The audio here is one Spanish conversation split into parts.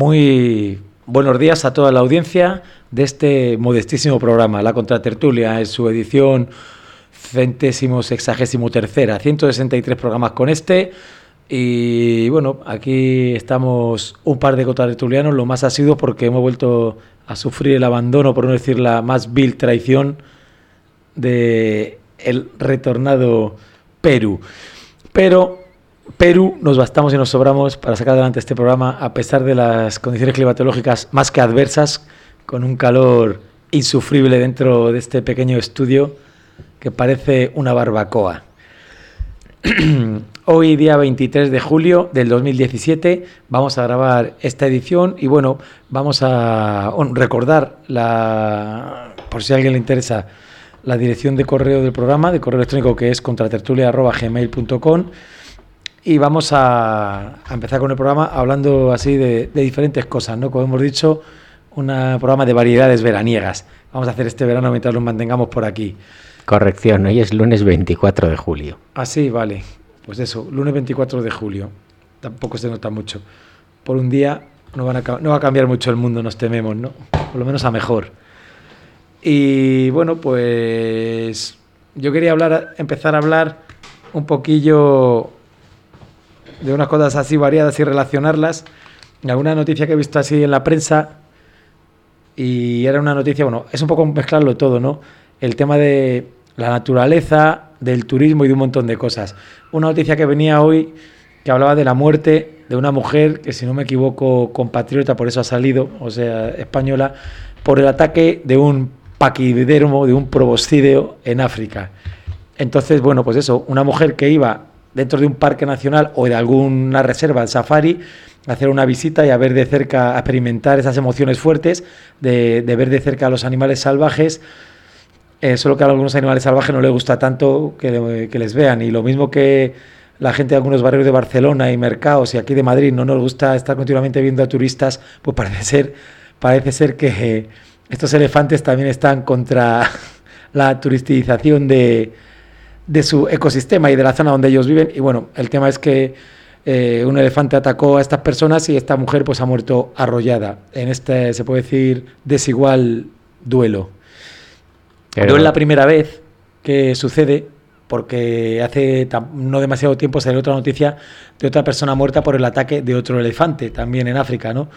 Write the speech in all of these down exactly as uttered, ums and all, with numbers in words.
Muy buenos días a toda la audiencia de este modestísimo programa, La Contratertulia, en su edición centésimo sexagésimo tercera, ciento sesenta y tres programas con este. Y bueno, aquí estamos un par de contratertulianos, lo más asiduos porque hemos vuelto a sufrir el abandono, por no decir la más vil traición, de el retornado Perú. Pero Perú nos bastamos y nos sobramos para sacar adelante este programa a pesar de las condiciones climatológicas más que adversas, con un calor insufrible dentro de este pequeño estudio que parece una barbacoa. Hoy, día veintitrés de julio del dos mil diecisiete, vamos a grabar esta edición y bueno, vamos a bueno, recordar, la, por si a alguien le interesa, la dirección de correo del programa, de correo electrónico, que es contratertulia arroba gmail punto com. Y vamos a, a empezar con el programa hablando así de, de diferentes cosas, ¿no? Como hemos dicho, un programa de variedades veraniegas. Vamos a hacer este verano mientras nos mantengamos por aquí. Corrección, hoy es lunes veinticuatro de julio. Ah, sí, vale. Pues eso, lunes veinticuatro de julio. Tampoco se nota mucho. Por un día no, van a, no va a cambiar mucho el mundo, nos tememos, ¿no? Por lo menos a mejor. Y bueno, pues yo quería hablar, empezar a hablar un poquillo de unas cosas así variadas y relacionarlas. Alguna noticia que he visto así en la prensa, y era una noticia, bueno, es un poco mezclarlo todo, ¿no? El tema de la naturaleza, del turismo y de un montón de cosas. Una noticia que venía hoy que hablaba de la muerte de una mujer que, si no me equivoco, compatriota, por eso ha salido, o sea, española, por el ataque de un paquidermo, de un proboscideo en África. Entonces, bueno, pues eso, una mujer que iba dentro de un parque nacional o de alguna reserva de safari a hacer una visita y a ver de cerca, a experimentar esas emociones fuertes de, de ver de cerca a los animales salvajes. Eh, solo que a algunos animales salvajes no les gusta tanto que, que les vean, y lo mismo que la gente de algunos barrios de Barcelona y mercados y aquí de Madrid no nos gusta estar continuamente viendo a turistas, pues parece ser, parece ser que eh, estos elefantes también están contra la turistización de, de su ecosistema y de la zona donde ellos viven. Y bueno, el tema es que eh, un elefante atacó a estas personas y esta mujer pues ha muerto arrollada en este, se puede decir, desigual duelo. Pero no es la primera vez que sucede, porque hace no demasiado tiempo salió otra noticia de otra persona muerta por el ataque de otro elefante, también en África, ¿no?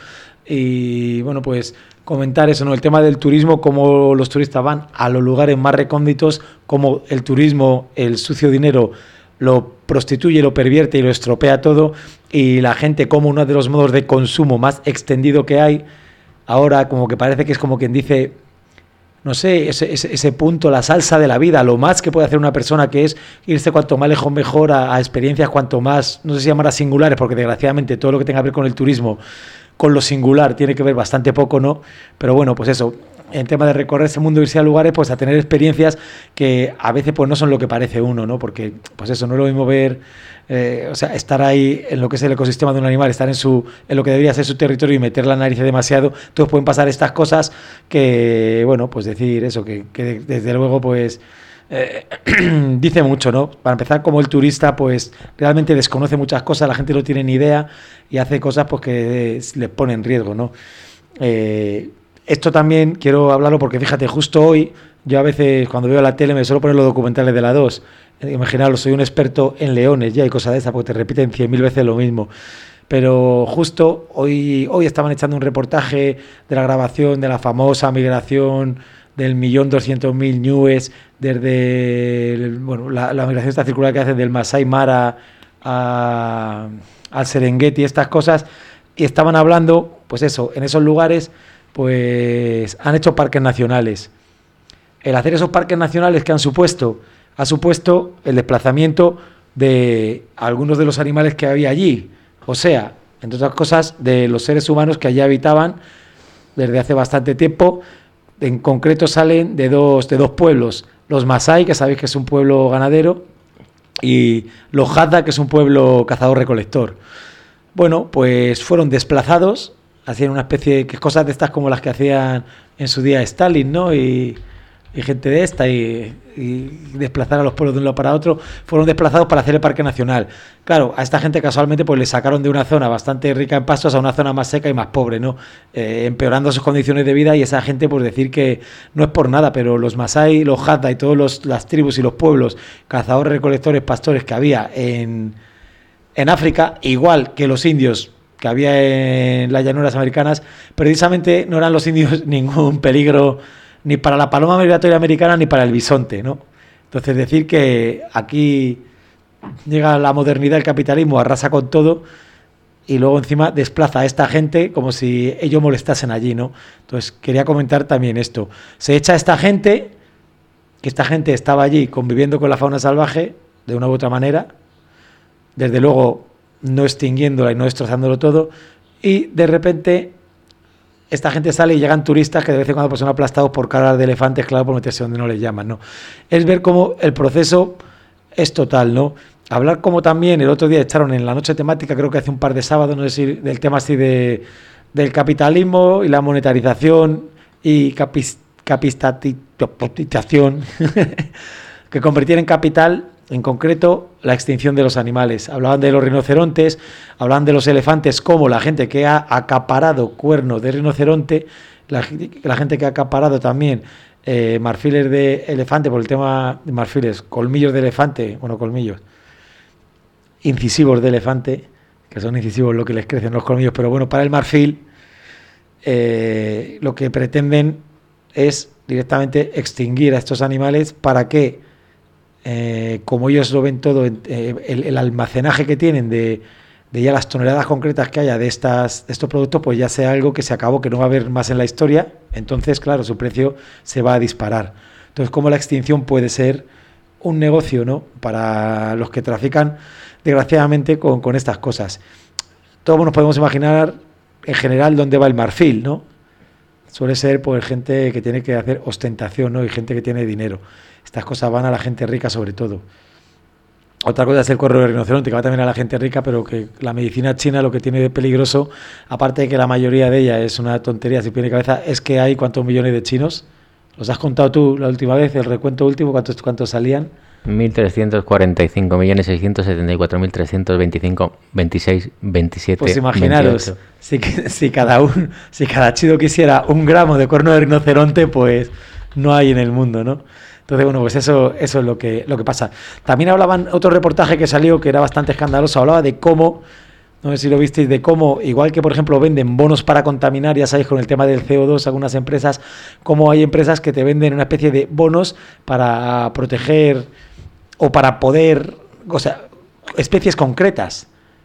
Y bueno, pues comentar eso, ¿no? El tema del turismo, cómo los turistas van a los lugares más recónditos, cómo el turismo, el sucio dinero, lo prostituye, lo pervierte y lo estropea todo, y la gente, como uno de los modos de consumo más extendido que hay, ahora como que parece que es como quien dice, no sé, ese, ese, ese punto, la salsa de la vida, lo más que puede hacer una persona, que es irse cuanto más lejos mejor a, a experiencias cuanto más, no sé si llamarlas singulares, porque desgraciadamente todo lo que tenga que ver con el turismo, con lo singular, tiene que ver bastante poco, ¿no? Pero bueno, pues eso, en tema de recorrer ese mundo, irse a lugares, pues a tener experiencias que a veces pues no son lo que parece uno, ¿no? Porque pues eso, no es lo mismo ver, eh, o sea, estar ahí en lo que es el ecosistema de un animal, estar en su en lo que debería ser su territorio y meter la nariz demasiado. Entonces pueden pasar estas cosas que, bueno, pues decir eso, que, que desde luego pues eh, dice mucho, ¿no? Para empezar, como el turista pues realmente desconoce muchas cosas, la gente no tiene ni idea y hace cosas pues que eh, les pone en riesgo, ¿no? Eh, Esto también quiero hablarlo porque, fíjate, justo hoy, yo a veces cuando veo la tele me suelo poner los documentales de la dos. Imaginaros, soy un experto en leones ya y cosas de esas, porque te repiten cien mil veces lo mismo. Pero justo hoy, hoy estaban echando un reportaje de la grabación de la famosa migración del millón doscientos mil ñues desde el, bueno, la, la migración esta circular que hacen del Masai Mara a, al Serengeti, estas cosas, y estaban hablando, pues eso, en esos lugares pues han hecho parques nacionales. El hacer esos parques nacionales, que han supuesto, ha supuesto el desplazamiento de algunos de los animales que había allí, o sea, entre otras cosas, de los seres humanos que allí habitaban desde hace bastante tiempo. En concreto salen de dos, de dos pueblos, los Masai, que sabéis que es un pueblo ganadero, y los Hadza, que es un pueblo cazador-recolector. Bueno, pues fueron desplazados, hacían una especie de cosas de estas como las que hacían en su día Stalin, ¿no? Y y gente de esta y, y desplazar a los pueblos de un lado para otro, fueron desplazados para hacer el parque nacional. Claro, a esta gente casualmente pues le sacaron de una zona bastante rica en pastos a una zona más seca y más pobre, ¿no? Eh, empeorando sus condiciones de vida, y esa gente pues decir que no es por nada, pero los Masái, los Hadza y todas las tribus y los pueblos, cazadores, recolectores, pastores que había en, en África, igual que los indios que había en las llanuras americanas, precisamente no eran los indios ningún peligro ni para la paloma migratoria americana ni para el bisonte, ¿no? Entonces decir que aquí llega la modernidad, el capitalismo arrasa con todo y luego encima desplaza a esta gente como si ellos molestasen allí, ¿no? Entonces quería comentar también esto. Se echa a esta gente, que esta gente estaba allí conviviendo con la fauna salvaje de una u otra manera, desde luego no extinguiéndola y no destrozándolo todo, y de repente esta gente sale y llegan turistas que de vez en cuando pues, son aplastados por caras de elefantes, claro, por meterse donde no les llaman, ¿no? Es ver cómo el proceso es total, ¿no? Hablar como también el otro día echaron en la noche temática, creo que hace un par de sábados, no sé si del tema así de del capitalismo y la monetarización y capis, capitalización que convertir en capital, en concreto, la extinción de los animales. Hablaban de los rinocerontes, hablaban de los elefantes, como la gente que ha acaparado cuernos de rinoceronte, la, la gente que ha acaparado también eh, marfiles de elefante, por el tema de marfiles, colmillos de elefante, bueno, colmillos, incisivos de elefante, que son incisivos lo que les crecen los colmillos, pero bueno, para el marfil eh, lo que pretenden es directamente extinguir a estos animales para que Eh, como ellos lo ven todo, eh, el, el almacenaje que tienen de, de ya las toneladas concretas que haya de, estas, de estos productos, pues ya sea algo que se acabó, que no va a haber más en la historia, entonces claro, su precio se va a disparar. Entonces, como la extinción puede ser un negocio, ¿no?, para los que trafican desgraciadamente con, con estas cosas. Todos nos podemos imaginar en general dónde va el marfil, ¿no? Suele ser pues gente que tiene que hacer ostentación, ¿no?, y gente que tiene dinero. Estas cosas van a la gente rica sobre todo. Otra cosa es el cuerno de rinoceronte, que va también a la gente rica, pero que la medicina china lo que tiene de peligroso, aparte de que la mayoría de ella es una tontería sin pie ni cabeza, es que hay cuántos millones de chinos. ¿Los has contado tú la última vez, el recuento último, cuántos, cuántos salían? mil trescientos cuarenta y cinco millones seiscientos setenta y cuatro mil trescientos veinticinco, veintiséis, veintisiete, pues imaginaros, si, si, cada un, si cada chino quisiera un gramo de cuerno de rinoceronte, pues no hay en el mundo, ¿no? Entonces, bueno, pues eso, eso es lo que, lo que pasa. También hablaban, otro reportaje que salió que era bastante escandaloso, hablaba de cómo, no sé si lo visteis, de cómo, igual que por ejemplo venden bonos para contaminar, ya sabéis, con el tema del C O dos, algunas empresas, cómo hay empresas que te venden una especie de bonos para proteger o para poder, o sea, especies concretas.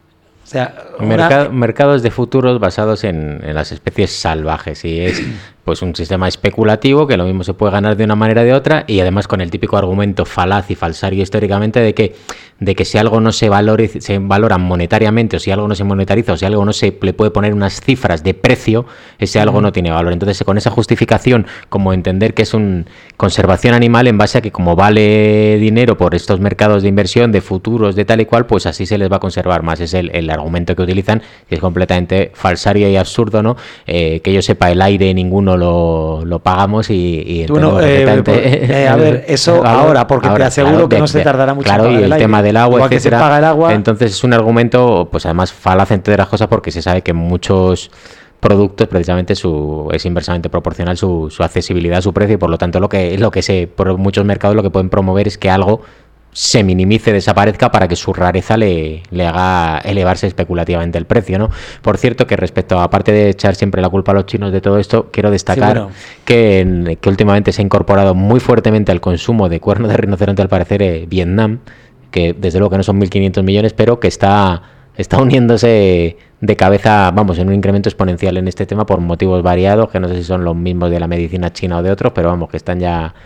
O sea, Mercado, una... mercados de futuros basados en, en las especies salvajes, y es pues un sistema especulativo que lo mismo se puede ganar de una manera o de otra, y además con el típico argumento falaz y falsario históricamente de que de que si algo no se valore, se valora monetariamente, o si algo no se monetariza, o si algo no se le puede poner unas cifras de precio, ese algo no tiene valor. Entonces, con esa justificación, como entender que es una conservación animal en base a que como vale dinero por estos mercados de inversión, de futuros, de tal y cual, pues así se les va a conservar más. Es el, el argumento que utilizan, y es completamente falsario y absurdo, ¿no? Eh, que yo sepa, el aire ninguno lo, lo pagamos y... y bueno, eh, eh, a ver, eso ahora, ahora porque ahora, te aseguro claro, que de, no se tardará mucho claro, en pagar y el, el tema del agua, etcétera. Que se paga el agua. Entonces es un argumento, pues además falaz entre las cosas, porque se sabe que muchos productos precisamente su es inversamente proporcional su, su accesibilidad a su precio, y por lo tanto lo que lo que se por muchos mercados lo que pueden promover es que algo se minimice, desaparezca, para que su rareza le, le haga elevarse especulativamente el precio, ¿no? Por cierto, que respecto, aparte de echar siempre la culpa a los chinos de todo esto, quiero destacar sí, bueno. que, en, que últimamente se ha incorporado muy fuertemente al consumo de cuerno de rinoceronte, al parecer, eh, Vietnam, que desde luego que no son mil quinientos millones, pero que está, está uniéndose de cabeza, vamos, en un incremento exponencial en este tema por motivos variados, que no sé si son los mismos de la medicina china o de otros, pero vamos, que están ya...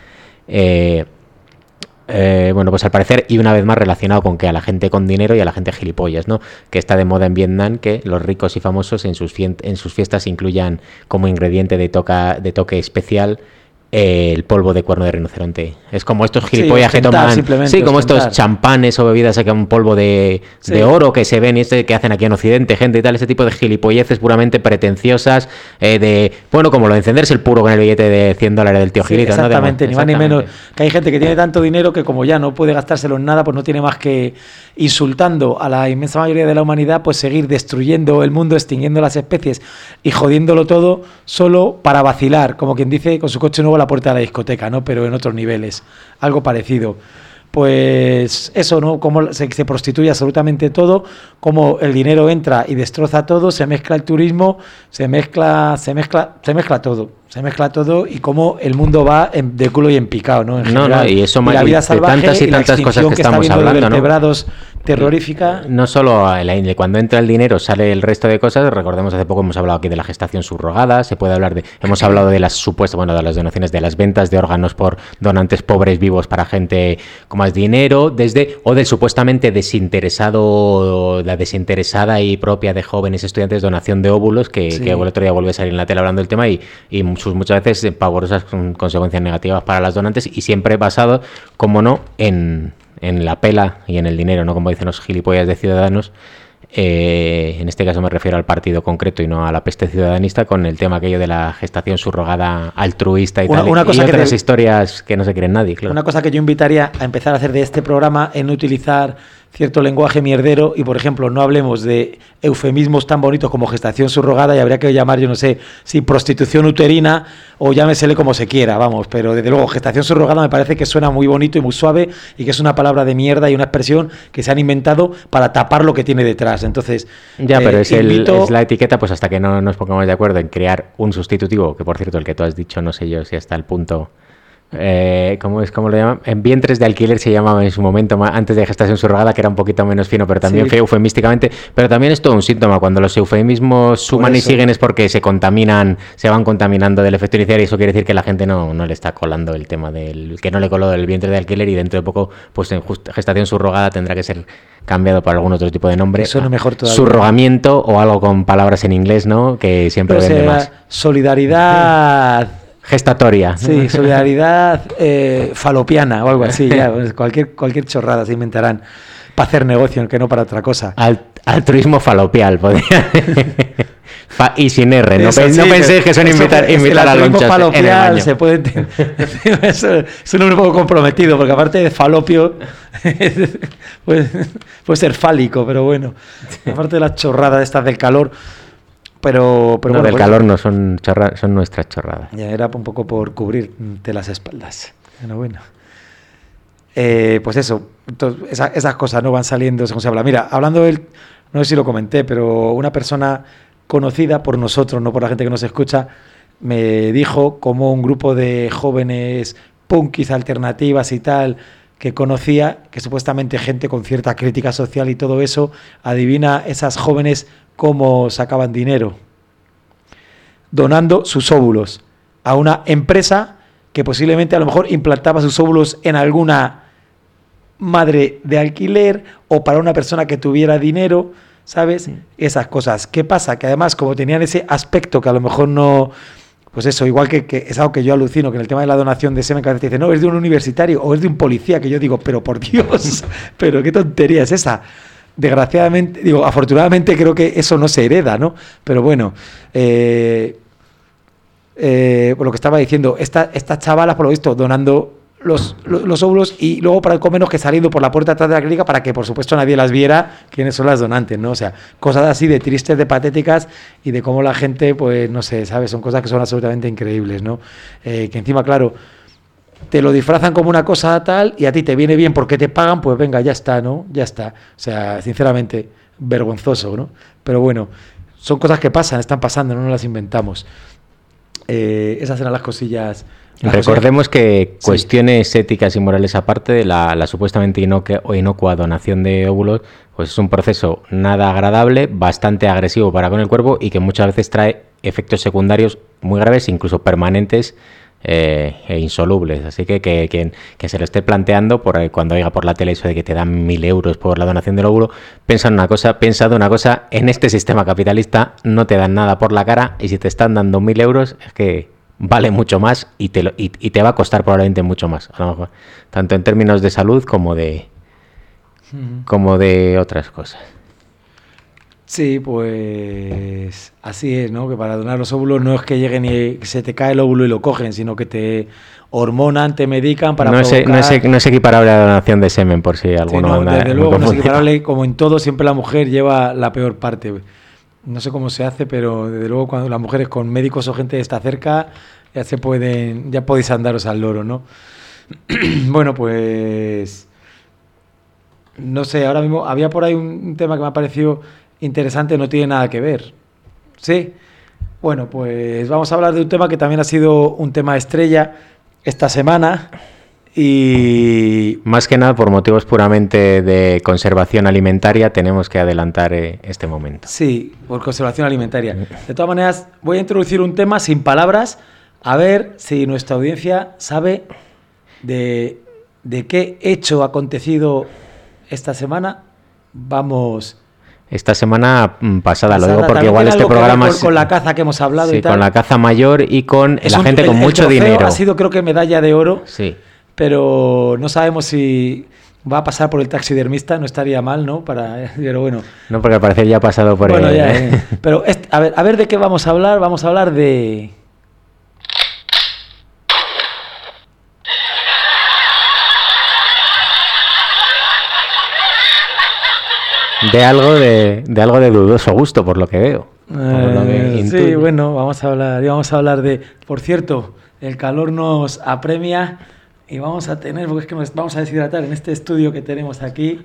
Eh, Eh, bueno, pues al parecer, y una vez más relacionado con que a la gente con dinero y a la gente gilipollas, ¿no? Que está de moda en Vietnam que los ricos y famosos en sus, fien- en sus fiestas incluyan como ingrediente de, toca- de toque especial eh, el polvo de cuerno de rinoceronte. Es como estos gilipollas sí, que toman... Sí, como ostentar. Estos champanes o bebidas que un polvo de, sí. de oro que se ven y este que hacen aquí en Occidente, gente y tal, ese tipo de gilipolleces puramente pretenciosas, eh, de, bueno, como lo de encenderse el puro con el billete de cien dólares del tío sí, Gilito. Exactamente, ¿no? ni más ni menos. Que hay gente que tiene tanto dinero que como ya no puede gastárselo en nada, pues no tiene más que, insultando a la inmensa mayoría de la humanidad, pues seguir destruyendo el mundo, extinguiendo las especies y jodiéndolo todo solo para vacilar, como quien dice, con su coche nuevo a la puerta de la discoteca, ¿no? Pero en otros niveles, algo parecido. Pues eso, ¿no? Como se, se prostituye absolutamente todo, como el dinero entra y destroza todo, se mezcla el turismo, se mezcla, se mezcla, se mezcla todo, se mezcla todo y cómo el mundo va en, de culo y en picado, ¿no? En general, no, no, y eso y la vida salvaje, de tantas y tantas cosas que, que estamos está hablando, de vertebrados, ¿no? Terrorífica. No solo cuando entra el dinero sale el resto de cosas. Recordemos, hace poco hemos hablado aquí de la gestación subrogada, se puede hablar de, hemos hablado de las supuestas, bueno, de las donaciones, de las ventas de órganos por donantes pobres vivos para gente con más dinero, desde, o del supuestamente desinteresado, la desinteresada y propia de jóvenes estudiantes donación de óvulos, que, sí. que el otro día volvió a salir en la tele hablando del tema y, y muchas, muchas veces pavorosas consecuencias negativas para las donantes y siempre basado, como no, en... en la pela y en el dinero, ¿no? Como dicen los gilipollas de Ciudadanos. Eh, en este caso me refiero al partido concreto y no a la peste ciudadanista, con el tema aquello de la gestación subrogada altruista y una, tal. Una cosa y que otras te, historias que no se creen nadie, claro. Una cosa que yo invitaría a empezar a hacer de este programa es no utilizar cierto lenguaje mierdero y, por ejemplo, no hablemos de eufemismos tan bonitos como gestación subrogada y habría que llamar, yo no sé, si prostitución uterina o llámesele como se quiera, vamos, pero desde luego gestación subrogada me parece que suena muy bonito y muy suave y que es una palabra de mierda y una expresión que se han inventado para tapar lo que tiene detrás. Entonces, ya, pero eh, es, invito... el, es la etiqueta, pues hasta que no nos pongamos de acuerdo en crear un sustitutivo, que por cierto, el que tú has dicho, no sé yo si hasta el punto... Eh, ¿cómo es? ¿Cómo lo llaman? En vientres de alquiler se llamaba en su momento, antes de gestación subrogada, que era un poquito menos fino, pero también sí. fue eufemísticamente. Pero también es todo un síntoma. Cuando los eufemismos suman y siguen es porque se contaminan, se van contaminando del efecto inicial, y eso quiere decir que la gente no, no le está colando el tema del que no le coló del vientre de alquiler, y dentro de poco, pues en gestación subrogada tendrá que ser cambiado por algún otro tipo de nombre. Eso no mejor todavía. Surrogamiento o algo con palabras en inglés, ¿no? Que siempre pero vende sea, más. Solidaridad. Gestatoria. Sí, solidaridad eh, falopiana o algo así, ya, cualquier, cualquier chorrada se inventarán para hacer negocio, que no para otra cosa. Alt, altruismo falopial, podría. Fa, y sin R, no, eso, pe, sí, no penséis que son invitar, invitar a lonchas falopial, en el baño. Se puede eso, es un nombre un poco comprometido, porque aparte de falopio puede, puede ser fálico, pero bueno, aparte de las chorradas estas del calor. Pero, pero no, bueno, del pues, calor no, son, chorra, son nuestras chorradas. Ya era un poco por cubrirte las espaldas. Bueno, bueno. Eh, pues eso, entonces, esa, esas cosas no van saliendo según se habla. Mira, hablando del, no sé si lo comenté, pero una persona conocida por nosotros, no por la gente que nos escucha, me dijo como un grupo de jóvenes punkis alternativas y tal, que conocía, que supuestamente gente con cierta crítica social y todo eso, adivina esas jóvenes cómo sacaban dinero, donando sus óvulos a una empresa que posiblemente a lo mejor implantaba sus óvulos en alguna madre de alquiler o para una persona que tuviera dinero, ¿sabes? Sí. Esas cosas. ¿Qué pasa? Que además, como tenían ese aspecto que a lo mejor no... Pues eso, igual que, que es algo que yo alucino, que en el tema de la donación de semen, que a veces te dicen, no, es de un universitario o es de un policía, que yo digo, pero por Dios, pero qué tontería es esa. Desgraciadamente, digo, afortunadamente creo que eso no se hereda, ¿no? Pero bueno, eh, eh, por lo que estaba diciendo, esta, estas chavalas, por lo visto, donando los, los, los óvulos y luego para el menos que saliendo por la puerta atrás de la clínica para que, por supuesto, nadie las viera quiénes son las donantes, ¿no? O sea, cosas así de tristes, de patéticas y de cómo la gente, pues, no sé, ¿sabes? Son cosas que son absolutamente increíbles, ¿no? Eh, que encima, claro... te lo disfrazan como una cosa tal y a ti te viene bien porque te pagan, pues venga, ya está, ¿no? Ya está. O sea, sinceramente, vergonzoso, ¿no? Pero bueno, son cosas que pasan, están pasando, no nos las inventamos. Eh, esas eran las cosillas. Las Recordemos cosillas. que cuestiones sí. éticas y morales aparte de la, la supuestamente inocua, o inocua donación de óvulos, pues es un proceso nada agradable, bastante agresivo para con el cuerpo y que muchas veces trae efectos secundarios muy graves, incluso permanentes, Eh, e insolubles, así que que, que que se lo esté planteando por ahí, cuando oiga por la tele eso de que te dan mil euros por la donación del óvulo, piensa en una cosa, piensa de una cosa, en este sistema capitalista no te dan nada por la cara y si te están dando mil euros es que vale mucho más y te, lo, y, y te va a costar probablemente mucho más, a lo mejor, tanto en términos de salud como de, uh-huh. como de otras cosas. Sí, pues así es, ¿no? Que para donar los óvulos no es que lleguen y se te cae el óvulo y lo cogen, sino que te hormonan, te medican para no provocar... Es, no, es, no es equiparable a la donación de semen, por si alguno... Sí, no, anda, desde luego no es equiparable, como en todo, siempre la mujer lleva la peor parte. No sé cómo se hace, pero desde luego cuando las mujeres con médicos o gente está cerca, ya se pueden, ya podéis andaros al loro, ¿no? Bueno, pues... No sé, ahora mismo había por ahí un tema que me ha parecido... interesante, no tiene nada que ver. ¿Sí? Bueno, pues vamos a hablar de un tema que también ha sido un tema estrella esta semana y... Más que nada por motivos puramente de conservación alimentaria tenemos que adelantar eh, este momento. Sí, por conservación alimentaria. De todas maneras, voy a introducir un tema sin palabras, a ver si nuestra audiencia sabe de, de qué hecho acontecido esta semana. Vamos... Esta semana pasada, pasada, lo digo porque también igual este programa... Con, con la caza que hemos hablado sí, y tal. Con la caza mayor y con es la un, gente el, con el mucho dinero. Ha sido creo que medalla de oro, sí. Pero no sabemos si va a pasar por el taxidermista, no estaría mal, ¿no? Para, pero bueno. No, porque al parecer ya ha pasado por bueno, el... Ya, eh. Pero este, a, ver, a ver de qué vamos a hablar. Vamos a hablar de... De algo de, de algo de dudoso gusto, por lo que veo. Eh, lo que sí, bueno, vamos a hablar, vamos a hablar de... Por cierto, el calor nos apremia y vamos a tener, porque es que nos vamos a deshidratar en este estudio que tenemos aquí.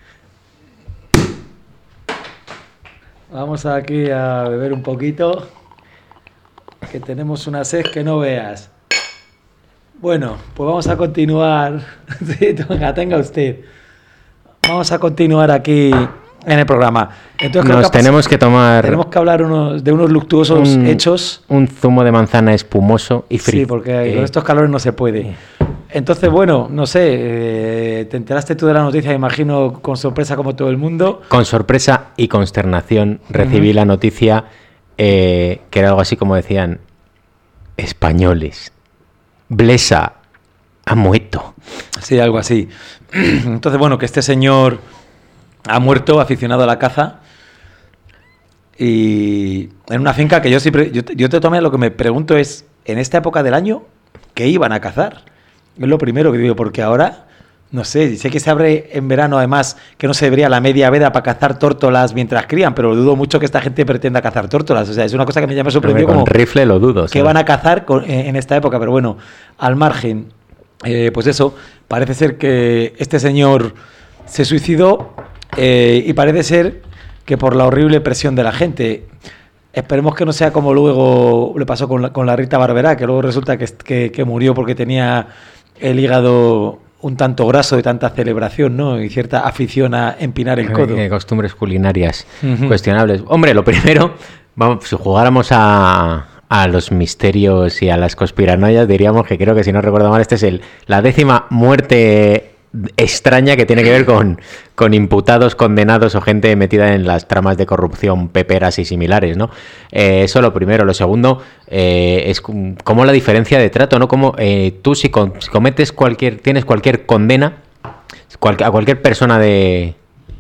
Vamos aquí a beber un poquito, que tenemos una sed que no veas. Bueno, pues vamos a continuar. Sí, tenga, tenga usted. Vamos a continuar aquí en el programa. Entonces, Nos que tenemos que tomar... Tenemos que hablar unos, de unos luctuosos un, hechos. Un zumo de manzana espumoso y frío. Sí, porque eh. con estos calores no se puede. Entonces, bueno, no sé, eh, te enteraste tú de la noticia, imagino, con sorpresa como todo el mundo. Con sorpresa y consternación recibí uh-huh. la noticia eh, que era algo así como decían, españoles, Blesa ha muerto. Sí, algo así. Entonces, bueno, que este señor ha muerto, aficionado a la caza, y en una finca que yo siempre, yo, yo te tomé, lo que me pregunto es, en esta época del año, ¿qué iban a cazar? Es lo primero que digo, porque ahora, no sé, sé que se abre en verano, además, que no se debería la media veda para cazar tórtolas mientras crían, pero dudo mucho que esta gente pretenda cazar tórtolas. O sea, es una cosa que me llama sorprendido. Con como rifle lo dudo. ¿Qué van a cazar con, en esta época? Pero bueno, al margen, eh, pues eso, parece ser que este señor se suicidó eh, y parece ser que por la horrible presión de la gente. Esperemos que no sea como luego le pasó con la, con la Rita Barberá, que luego resulta que, que, que murió porque tenía el hígado un tanto graso de tanta celebración, ¿no? Y cierta afición a empinar el codo. Eh, costumbres culinarias uh-huh. cuestionables. Hombre, lo primero, vamos, si jugáramos a, a los misterios y a las conspiranoias, diríamos que creo que, si no recuerdo mal, este es el la décima muerte extraña que tiene que ver con, con imputados, condenados o gente metida en las tramas de corrupción peperas y similares, ¿no? Eh, eso lo primero. Lo segundo eh, es como la diferencia de trato, ¿no? Como eh, tú si, con, si cometes cualquier, tienes cualquier condena, cual, a cualquier persona de,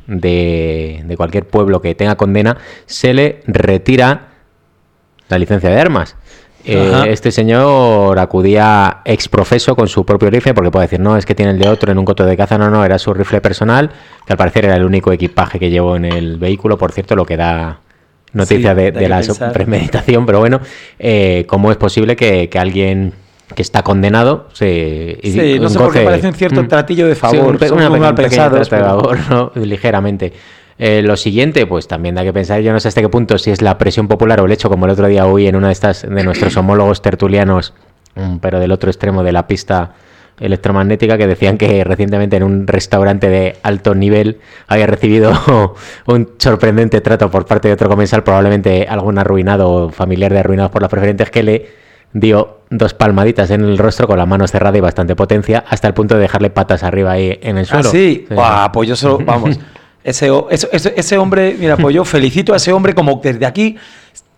de, de cualquier pueblo que tenga condena, se le retira la licencia de armas. Eh, este señor acudía exprofeso con su propio rifle, porque puede decir, no, es que tiene el de otro en un coto de caza. No, no, era su rifle personal, que al parecer era el único equipaje que llevó en el vehículo, por cierto, lo que da noticia sí, de, de la pensar. premeditación, pero bueno, eh, ¿cómo es posible que, que alguien que está condenado se... Sí, y, no sé, goce, por qué parece un cierto mm, tratillo de favor, sí, un, un, un mal pensado, de favor, ¿no? Ligeramente. Eh, lo siguiente, pues también da que pensar, yo no sé hasta qué punto si es la presión popular o el hecho, como el otro día oí en una de estas de nuestros homólogos tertulianos, pero del otro extremo de la pista electromagnética, que decían que recientemente en un restaurante de alto nivel había recibido un sorprendente trato por parte de otro comensal, probablemente algún arruinado o familiar de arruinados por las preferentes, que le dio dos palmaditas en el rostro con la mano cerrada y bastante potencia, hasta el punto de dejarle patas arriba ahí en el suelo. ¿Ah, sí? sí. Buah, pues yo solo, vamos... Ese, ese, ese hombre, mira, pues yo felicito a ese hombre, como desde aquí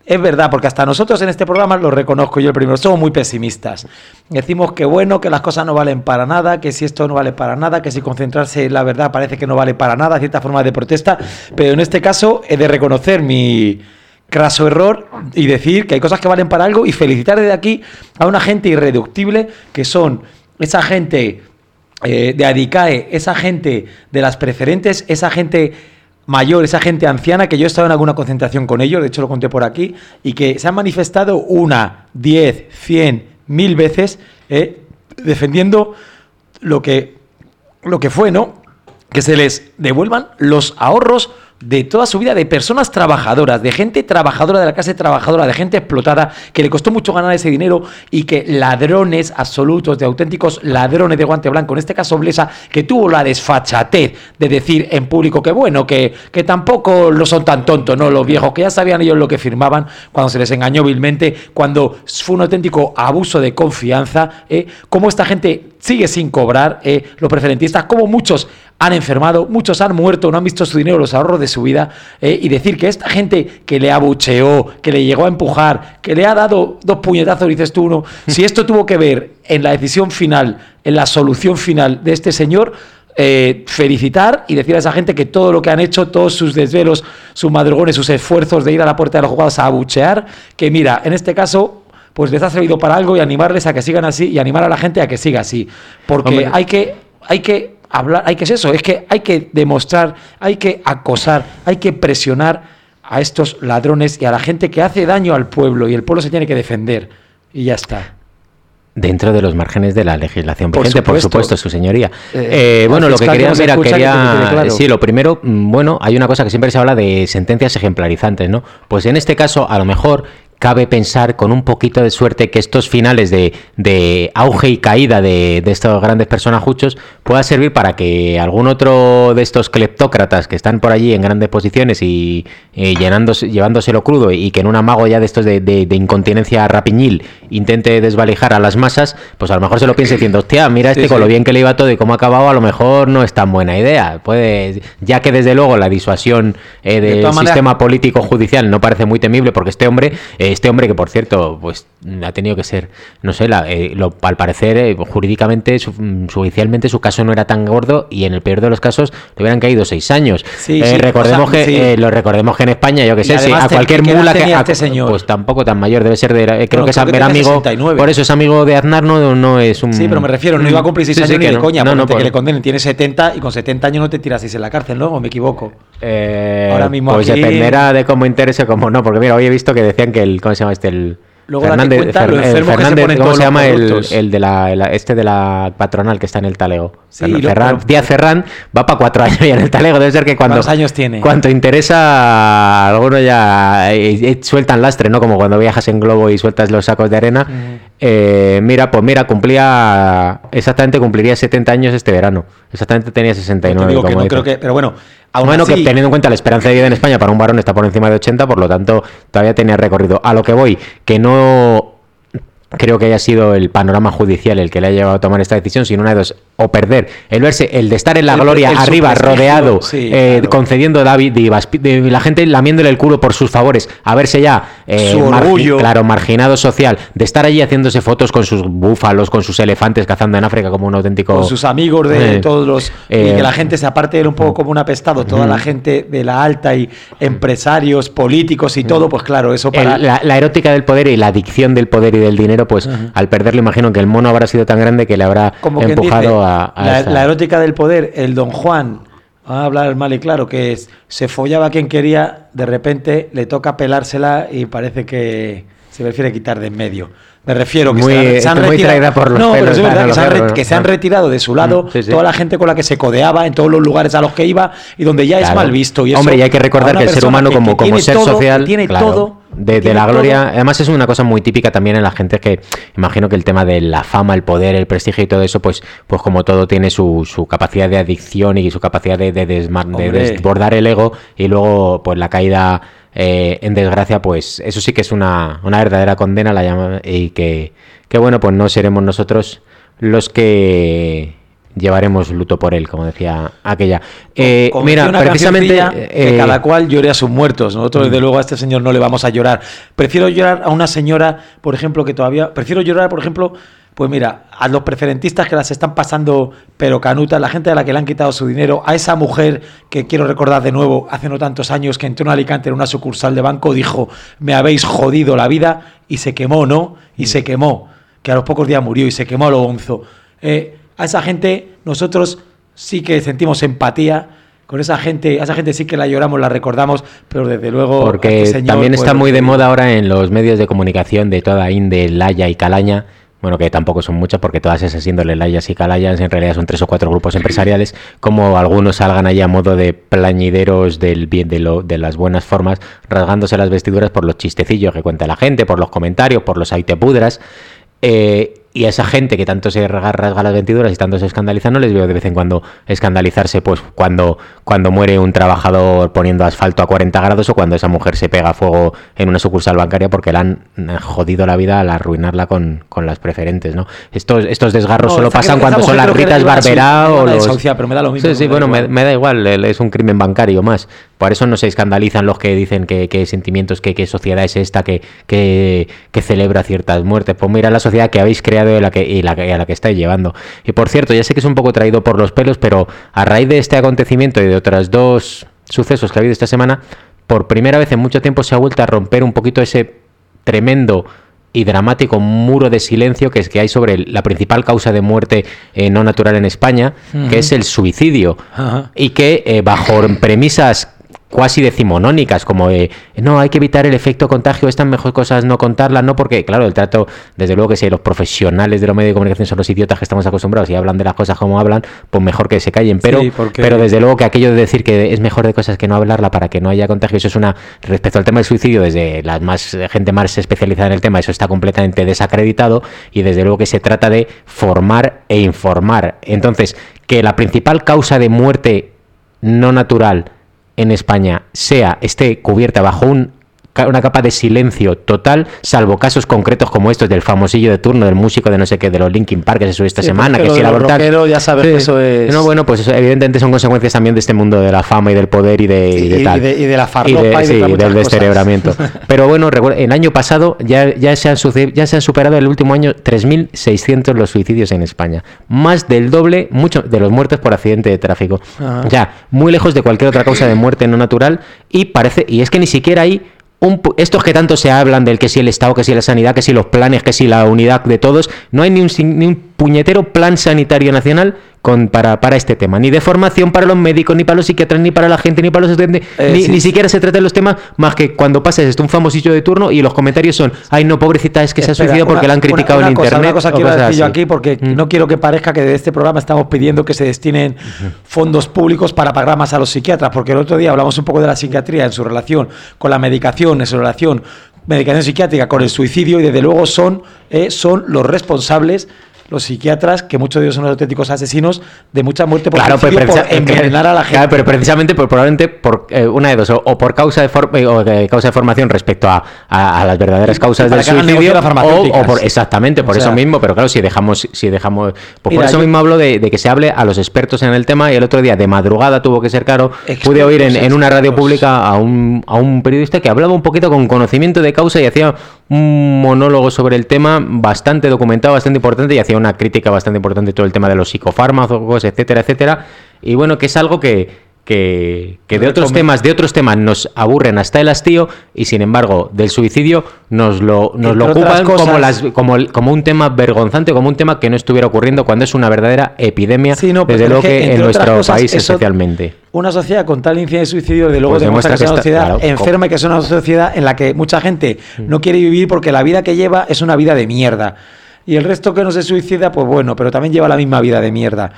es verdad, porque hasta nosotros en este programa, lo reconozco yo el primero, somos muy pesimistas. Decimos que bueno, que las cosas no valen para nada, que si esto no vale para nada, que si concentrarse en la verdad parece que no vale para nada, cierta forma de protesta, pero en este caso he de reconocer mi craso error y decir que hay cosas que valen para algo y felicitar desde aquí a una gente irreductible que son esa gente eh, de ADICAE, esa gente de las preferentes, esa gente mayor, esa gente anciana, que yo he estado en alguna concentración con ellos, de hecho lo conté por aquí, y que se han manifestado una, diez, cien, mil veces eh, defendiendo lo que, lo que fue, ¿no? Que se les devuelvan los ahorros de toda su vida, de personas trabajadoras, de gente trabajadora, de la clase trabajadora, de gente explotada, que le costó mucho ganar ese dinero y que ladrones absolutos, de auténticos ladrones de guante blanco, en este caso Blesa, que tuvo la desfachatez de decir en público que bueno, que, que tampoco lo son tan tontos, ¿no? Los viejos, que ya sabían ellos lo que firmaban cuando se les engañó vilmente, cuando fue un auténtico abuso de confianza, ¿eh? Cómo esta gente sigue sin cobrar, ¿eh? Los preferentistas, como muchos han enfermado, muchos han muerto, no han visto su dinero, los ahorros de su vida, eh, y decir que esta gente que le abucheó, que le llegó a empujar, que le ha dado dos puñetazos, dices tú uno, si esto tuvo que ver en la decisión final, en la solución final de este señor, eh, felicitar y decir a esa gente que todo lo que han hecho, todos sus desvelos, sus madrugones, sus esfuerzos de ir a la puerta de los juzgados a abuchear, que mira, en este caso pues les ha servido para algo y animarles a que sigan así y animar a la gente a que siga así, porque Hombre. hay que hay que hablar, hay que es eso, es que hay que demostrar, hay que acosar, hay que presionar a estos ladrones y a la gente que hace daño al pueblo, y el pueblo se tiene que defender y ya está. Dentro de los márgenes de la legislación por vigente, supuesto, por supuesto, su señoría. Eh, eh, bueno, lo que quería, mira, quería, que claro. sí, lo primero, bueno, hay una cosa que siempre se habla de sentencias ejemplarizantes, ¿no? Pues en este caso, a lo mejor cabe pensar con un poquito de suerte que estos finales de, de auge y caída de, de estos grandes personajuchos pueda servir para que algún otro de estos cleptócratas que están por allí en grandes posiciones y eh, llenándose, llevándoselo crudo, y que en un amago ya de estos de, de, de incontinencia rapiñil intente desvalijar a las masas, pues a lo mejor se lo piense diciendo, hostia, mira este sí, con sí. lo bien que le iba todo y cómo ha acabado, a lo mejor no es tan buena idea. Puede, ya que desde luego la disuasión eh, del de sistema político judicial no parece muy temible, porque este hombre... Eh, Este hombre, que por cierto, pues ha tenido que ser, no sé, la, eh, lo, al parecer eh, jurídicamente, su, judicialmente su caso no era tan gordo, y en el peor de los casos le hubieran caído seis años. Sí, eh, sí, recordemos o sea, que sí. eh, lo recordemos que en España, yo que sé, sí, a cualquier te, mula que, que a, este señor? Pues tampoco tan mayor debe ser de, eh, creo bueno, que es era amigo, sesenta y nueve. Por eso es amigo de Aznar, no, no es un. Sí, pero me refiero, no iba a cumplir seis sí, años sí, ni de no, coña, no, no, por... que le condenen tiene setenta, y con setenta años no te tiras seis en la cárcel, ¿no? ¿O me equivoco? Eh, Ahora mismo pues aquí... dependerá de cómo interese, cómo no, porque mira, hoy he visto que decían que el, ¿cómo se llama este? El Luego Fernández, cuenta, Fer, el Fernández, ¿cómo se llama el, el de la el, este de la patronal que está en el talego? Sí, Ferran, lo, Díaz Ferrán va para cuatro años ya en el talego. Debe ser que cuando ¿cuántos años tiene? Cuanto interesa, algunos ya eh, eh, sueltan lastre, ¿no? Como cuando viajas en globo y sueltas los sacos de arena. Mm. Eh, mira, pues mira, cumplía exactamente cumpliría setenta años este verano. Exactamente tenía sesenta y nueve. Digo que no creo que, pero bueno. Aún bueno, así, que teniendo en cuenta la esperanza de vida en España para un varón está por encima de ochenta, por lo tanto todavía tenía recorrido. A lo que voy, que no creo que haya sido el panorama judicial el que le haya llevado a tomar esta decisión, sino una de dos, o perder, el verse, el de estar en la el, gloria el arriba, rodeado, sí, eh, claro. concediendo David y de, de la gente lamiéndole el culo por sus favores, a verse ya eh, su orgullo, margi, claro, marginado social, de estar allí haciéndose fotos con sus búfalos, con sus elefantes cazando en África como un auténtico... Con sus amigos de eh, todos los... Eh, y que la gente se aparte de él un poco como un apestado, toda uh, la gente de la alta y empresarios, políticos y todo, pues claro, eso para... El, la, la erótica del poder y la adicción del poder y del dinero, pues uh-huh. al perderlo imagino que el mono habrá sido tan grande que le habrá como empujado a... A la, la erótica del poder, el don Juan, a hablar mal y claro, que es, se follaba a quien quería, de repente le toca pelársela y parece que se prefiere quitar de en medio. Me refiero que muy, se han, se han retirado por los no, pelos, pero es verdad no, que, se han, claro, re, que no. se han retirado de su lado sí, sí. toda la gente con la que se codeaba en todos los lugares a los que iba y donde ya claro. es mal visto. Y eso, hombre, y hay que recordar que el ser humano como, que como ser todo, social tiene claro, todo de, de la gloria, todo. Además es una cosa muy típica también en la gente que imagino que el tema de la fama, el poder, el prestigio y todo eso, pues, pues como todo tiene su, su capacidad de adicción y su capacidad de, de, desma, de desbordar el ego y luego pues la caída eh, en desgracia, pues eso sí que es una, una verdadera condena la llama, y que que bueno, pues no seremos nosotros los que llevaremos luto por él, como decía aquella. Eh, Como mira, una precisamente... que Eh, cada cual llore a sus muertos. Nosotros, desde luego, a este señor no le vamos a llorar. Prefiero llorar a una señora, por ejemplo, que todavía... Prefiero llorar, por ejemplo, pues mira, a los preferentistas que las están pasando pero canutas, la gente a la que le han quitado su dinero, a esa mujer que quiero recordar de nuevo, hace no tantos años, que entró en Alicante en una sucursal de banco, dijo, me habéis jodido la vida, y se quemó, ¿no? Y mm. se quemó, que a los pocos días murió y se quemó a lo bonzo. Eh, a esa gente nosotros sí que sentimos empatía con esa gente, a esa gente sí que la lloramos, la recordamos, pero desde luego... Porque este señor, también pues, está muy de moda ahora en los medios de comunicación de toda índole, Laya y Calaña, bueno, que tampoco son muchas porque todas esas índoles, Layas y Calayas, en realidad son tres o cuatro grupos empresariales, como algunos salgan allá a modo de plañideros del bien, de, lo, de las buenas formas, rasgándose las vestiduras por los chistecillos que cuenta la gente, por los comentarios, por los aitepudras. Eh, y a esa gente que tanto se rasga las vestiduras y tanto se escandaliza, no les veo de vez en cuando escandalizarse pues cuando, cuando muere un trabajador poniendo asfalto a cuarenta grados o cuando esa mujer se pega a fuego en una sucursal bancaria porque le han jodido la vida al arruinarla con, con las preferentes, ¿no? Estos, estos desgarros no, solo pasan que, cuando son las Ritas Barberá o los... Desahucia, pero me da lo mismo, sí, sí, me bueno, da me, me da igual, es un crimen bancario más. Por eso no se escandalizan los que dicen que, que sentimientos, que, que sociedad es esta que, que, que celebra ciertas muertes. Pues mira la sociedad que habéis creado y la que, y la, y a la que estáis llevando. Y por cierto, ya sé que es un poco traído por los pelos, pero a raíz de este acontecimiento y de otros dos sucesos que ha habido esta semana, por primera vez en mucho tiempo se ha vuelto a romper un poquito ese tremendo y dramático muro de silencio que es que hay sobre la principal causa de muerte eh, no natural en España, uh-huh. que es el suicidio. Uh-huh. Y que eh, bajo premisas cuasi decimonónicas, como de, no, hay que evitar el efecto contagio, estas mejor cosas no contarlas, no, porque, claro, el trato, desde luego que si los profesionales de los medios de comunicación son los idiotas que estamos acostumbrados y hablan de las cosas como hablan, pues mejor que se callen, pero, sí, porque... pero desde luego que aquello de decir que es mejor de cosas que no hablarla para que no haya contagio, eso es una, respecto al tema del suicidio, desde la más gente más especializada en el tema, eso está completamente desacreditado y desde luego que se trata de formar e informar. Entonces, que la principal causa de muerte no natural en España sea esté cubierta bajo un, una capa de silencio total, salvo casos concretos como estos del famosillo de turno del músico de no sé qué, de los Linkin Park que se sube esta sí, semana, que si la rockero, ya sabes sí. que eso es... No, bueno, pues eso, evidentemente son consecuencias también de este mundo de la fama y del poder y de, sí, y de y tal. De, y de la farlopa y, de, y, de, y sí, del descerebramiento. Pero bueno, recuerda, el año pasado ya, ya, se han sucedido, ya se han superado el último año tres mil seiscientos los suicidios en España. Más del doble mucho de los muertos por accidente de tráfico. Ajá. Ya, muy lejos de cualquier otra causa de muerte no natural y parece, y es que ni siquiera hay Un, estos que tanto se hablan del que si el Estado, que si la sanidad, que si los planes, que si la unidad de todos, no hay ni un, ni un puñetero plan sanitario nacional con, para, para este tema, ni de formación para los médicos, ni para los psiquiatras, ni para la gente, ni para los estudiantes, eh, ni, sí. ni siquiera se trata de los temas más que cuando pases esto un famosillo de turno y los comentarios son, ay no, pobrecita, es que se ha suicidado porque la han criticado una, una en cosa, internet. Una cosa quiero decir así. yo aquí porque mm. no quiero que parezca que de este programa estamos pidiendo que se destinen uh-huh. fondos públicos para pagar más a los psiquiatras, porque el otro día hablamos un poco de la psiquiatría en su relación con la medicación, en su relación medicación psiquiátrica con el suicidio y desde luego son, eh, son los responsables los psiquiatras, que muchos de ellos son los auténticos asesinos de mucha muerte por, claro, suicidio, pero por envenenar a la gente. Claro, pero precisamente por, probablemente por eh, una de dos, o, o por causa de, for, eh, o de causa de formación respecto a, a, a las verdaderas causas del suicidio, o, o por exactamente, por o sea, eso mismo, pero claro, si dejamos, si dejamos, pues mira, por eso yo, mismo hablo de, de que se hable a los expertos en el tema, y el otro día de madrugada tuvo que ser caro, pude oír en, en una radio pública a un, a un periodista que hablaba un poquito con conocimiento de causa y hacía un monólogo sobre el tema bastante documentado, bastante importante, y hacía una crítica bastante importante todo el tema de los psicofármacos, etcétera, etcétera. Y bueno, que es algo que, que, que de otros temas, de otros temas nos aburren hasta el hastío, y sin embargo, del suicidio nos lo, nos lo ocupan cosas, como, las, como, como un tema vergonzante, como un tema que no estuviera ocurriendo cuando es una verdadera epidemia, sí, no, desde luego que, que en nuestro cosas, país eso, especialmente. Una sociedad con tal índice de suicidio, desde luego, pues demuestra que es una sociedad claro, enferma, y que es una sociedad en la que mucha gente no quiere vivir porque la vida que lleva es una vida de mierda. Y el resto que no se suicida, pues bueno, pero también lleva la misma vida de mierda.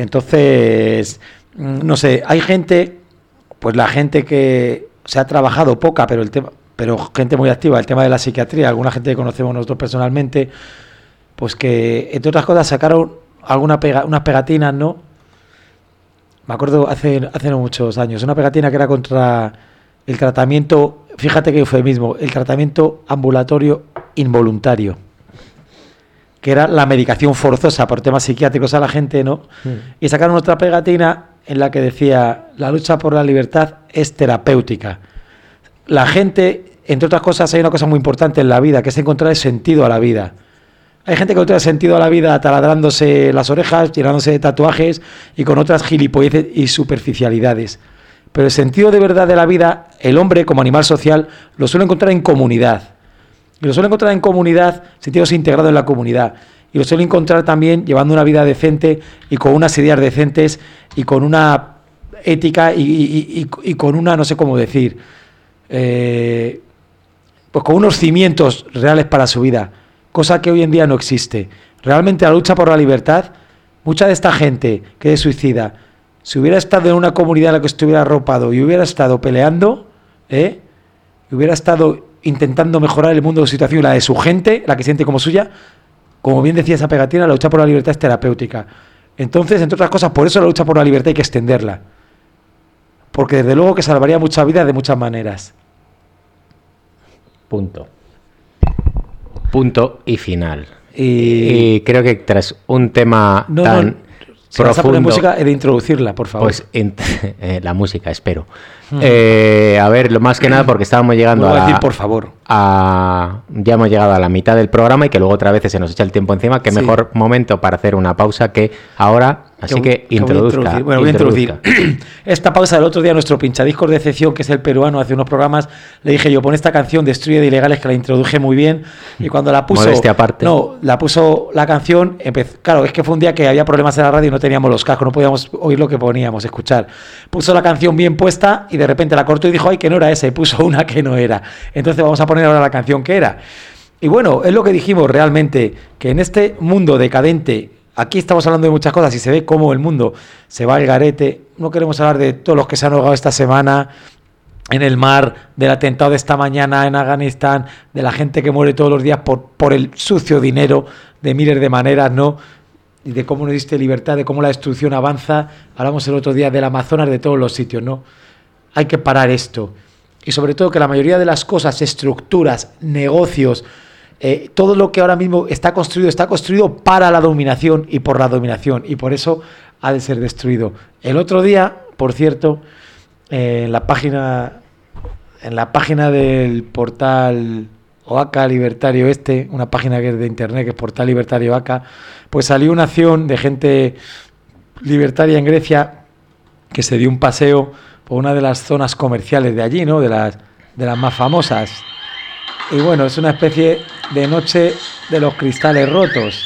Entonces, no sé, hay gente, pues la gente que se ha trabajado poca, pero el tema, pero gente muy activa, el tema de la psiquiatría, alguna gente que conocemos nosotros personalmente, pues que, entre otras cosas, sacaron alguna pega, unas pegatinas, ¿no? Me acuerdo hace, hace no muchos años, una pegatina que era contra el tratamiento, fíjate qué eufemismo, el tratamiento ambulatorio involuntario. que era la medicación forzosa por temas psiquiátricos a la gente, ¿no? Mm. Y sacaron otra pegatina en la que decía, la lucha por la libertad es terapéutica. La gente, entre otras cosas, hay una cosa muy importante en la vida, que es encontrar el sentido a la vida. Hay gente que encuentra sentido a la vida taladrándose las orejas, llenándose de tatuajes y con otras gilipolleces y superficialidades. Pero el sentido de verdad de la vida, el hombre como animal social, lo suele encontrar en comunidad. Y lo suele encontrar en comunidad, sentidos integrados en la comunidad. Y lo suele encontrar también llevando una vida decente y con unas ideas decentes y con una ética y, y, y, y con una, no sé cómo decir, eh, pues con unos cimientos reales para su vida. Cosa que hoy en día no existe. Realmente la lucha por la libertad, mucha de esta gente que es suicida, si hubiera estado en una comunidad en la que estuviera arropado y hubiera estado peleando, ¿eh? y hubiera estado intentando mejorar el mundo de su situación y la de su gente, la que siente como suya, como bien decía esa pegatina, la lucha por la libertad es terapéutica. Entonces, entre otras cosas, por eso la lucha por la libertad hay que extenderla. Porque desde luego que salvaría mucha vida de muchas maneras. Punto. Punto y final. Y, y creo que tras un tema no, tan no, si profundo... vas a poner música, he de introducirla, por favor. Pues eh, la música, espero. Uh-huh. Eh, a ver, lo más que nada porque estábamos llegando a, a, decir, por favor. a... Ya hemos llegado a la mitad del programa y que luego otra vez se nos echa el tiempo encima. Qué sí. mejor momento para hacer una pausa que ahora... Así que, que introduzca. Voy bueno, voy a introducir. Esta pausa del otro día, nuestro pinchadiscos de excepción, que es el peruano, hace unos programas, le dije yo, pon esta canción, Destruye de Ilegales, que la introduje muy bien. Y cuando la puso... Modestia aparte. No, la puso la canción, empezó, claro, es que fue un día que había problemas en la radio y no teníamos los cascos, no podíamos oír lo que poníamos, escuchar. Puso la canción bien puesta y de repente la cortó y dijo, ay, que no era esa, y puso una que no era. Entonces vamos a poner ahora la canción que era. Y bueno, es lo que dijimos realmente, que en este mundo decadente... Aquí estamos hablando de muchas cosas y se ve cómo el mundo se va al garete. No queremos hablar de todos los que se han ahogado esta semana en el mar, del atentado de esta mañana en Afganistán, de la gente que muere todos los días por, por el sucio dinero de miles de maneras, ¿no? Y de cómo no existe libertad, de cómo la destrucción avanza. Hablamos el otro día del Amazonas, de todos los sitios, ¿no? Hay que parar esto. Y sobre todo que la mayoría de las cosas, estructuras, negocios... Eh, todo lo que ahora mismo está construido, está construido para la dominación y por la dominación, y por eso ha de ser destruido. El otro día, por cierto, eh, en la página en la página del portal Oaca Libertario Este, una página que es de internet, que es Portal Libertario Oaca, pues salió una acción de gente libertaria en Grecia que se dio un paseo por una de las zonas comerciales de allí, ¿no? De las, de las más famosas. Y bueno, es una especie de noche de los cristales rotos.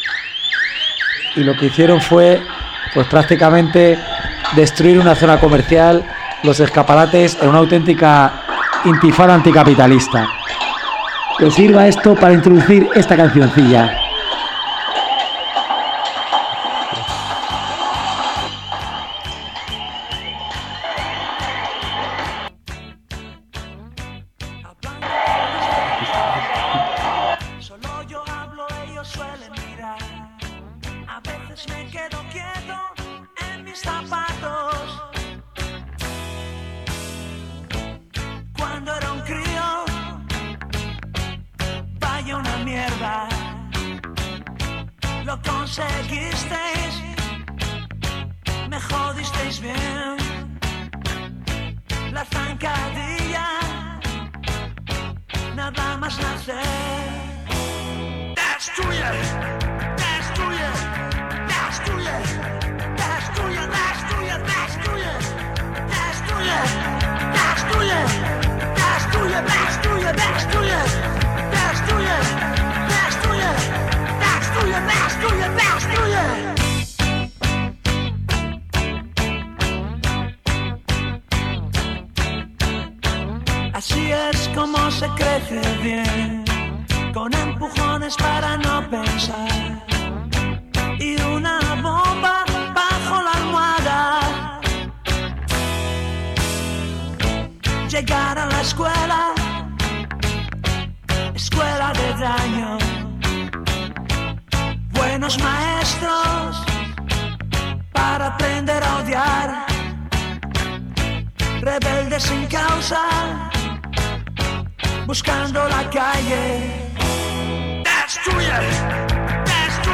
Y lo que hicieron fue, pues prácticamente, destruir una zona comercial, los escaparates, en una auténtica intifada anticapitalista. Que sirva esto para introducir esta cancioncilla. Así es como se crece bien, con empujones para no pensar y una bomba bajo la almohada. Llegar a la escuela, escuela de daño, buenos maestros para aprender a odiar, rebeldes sin causa, buscando la calle. Destruye, destruye.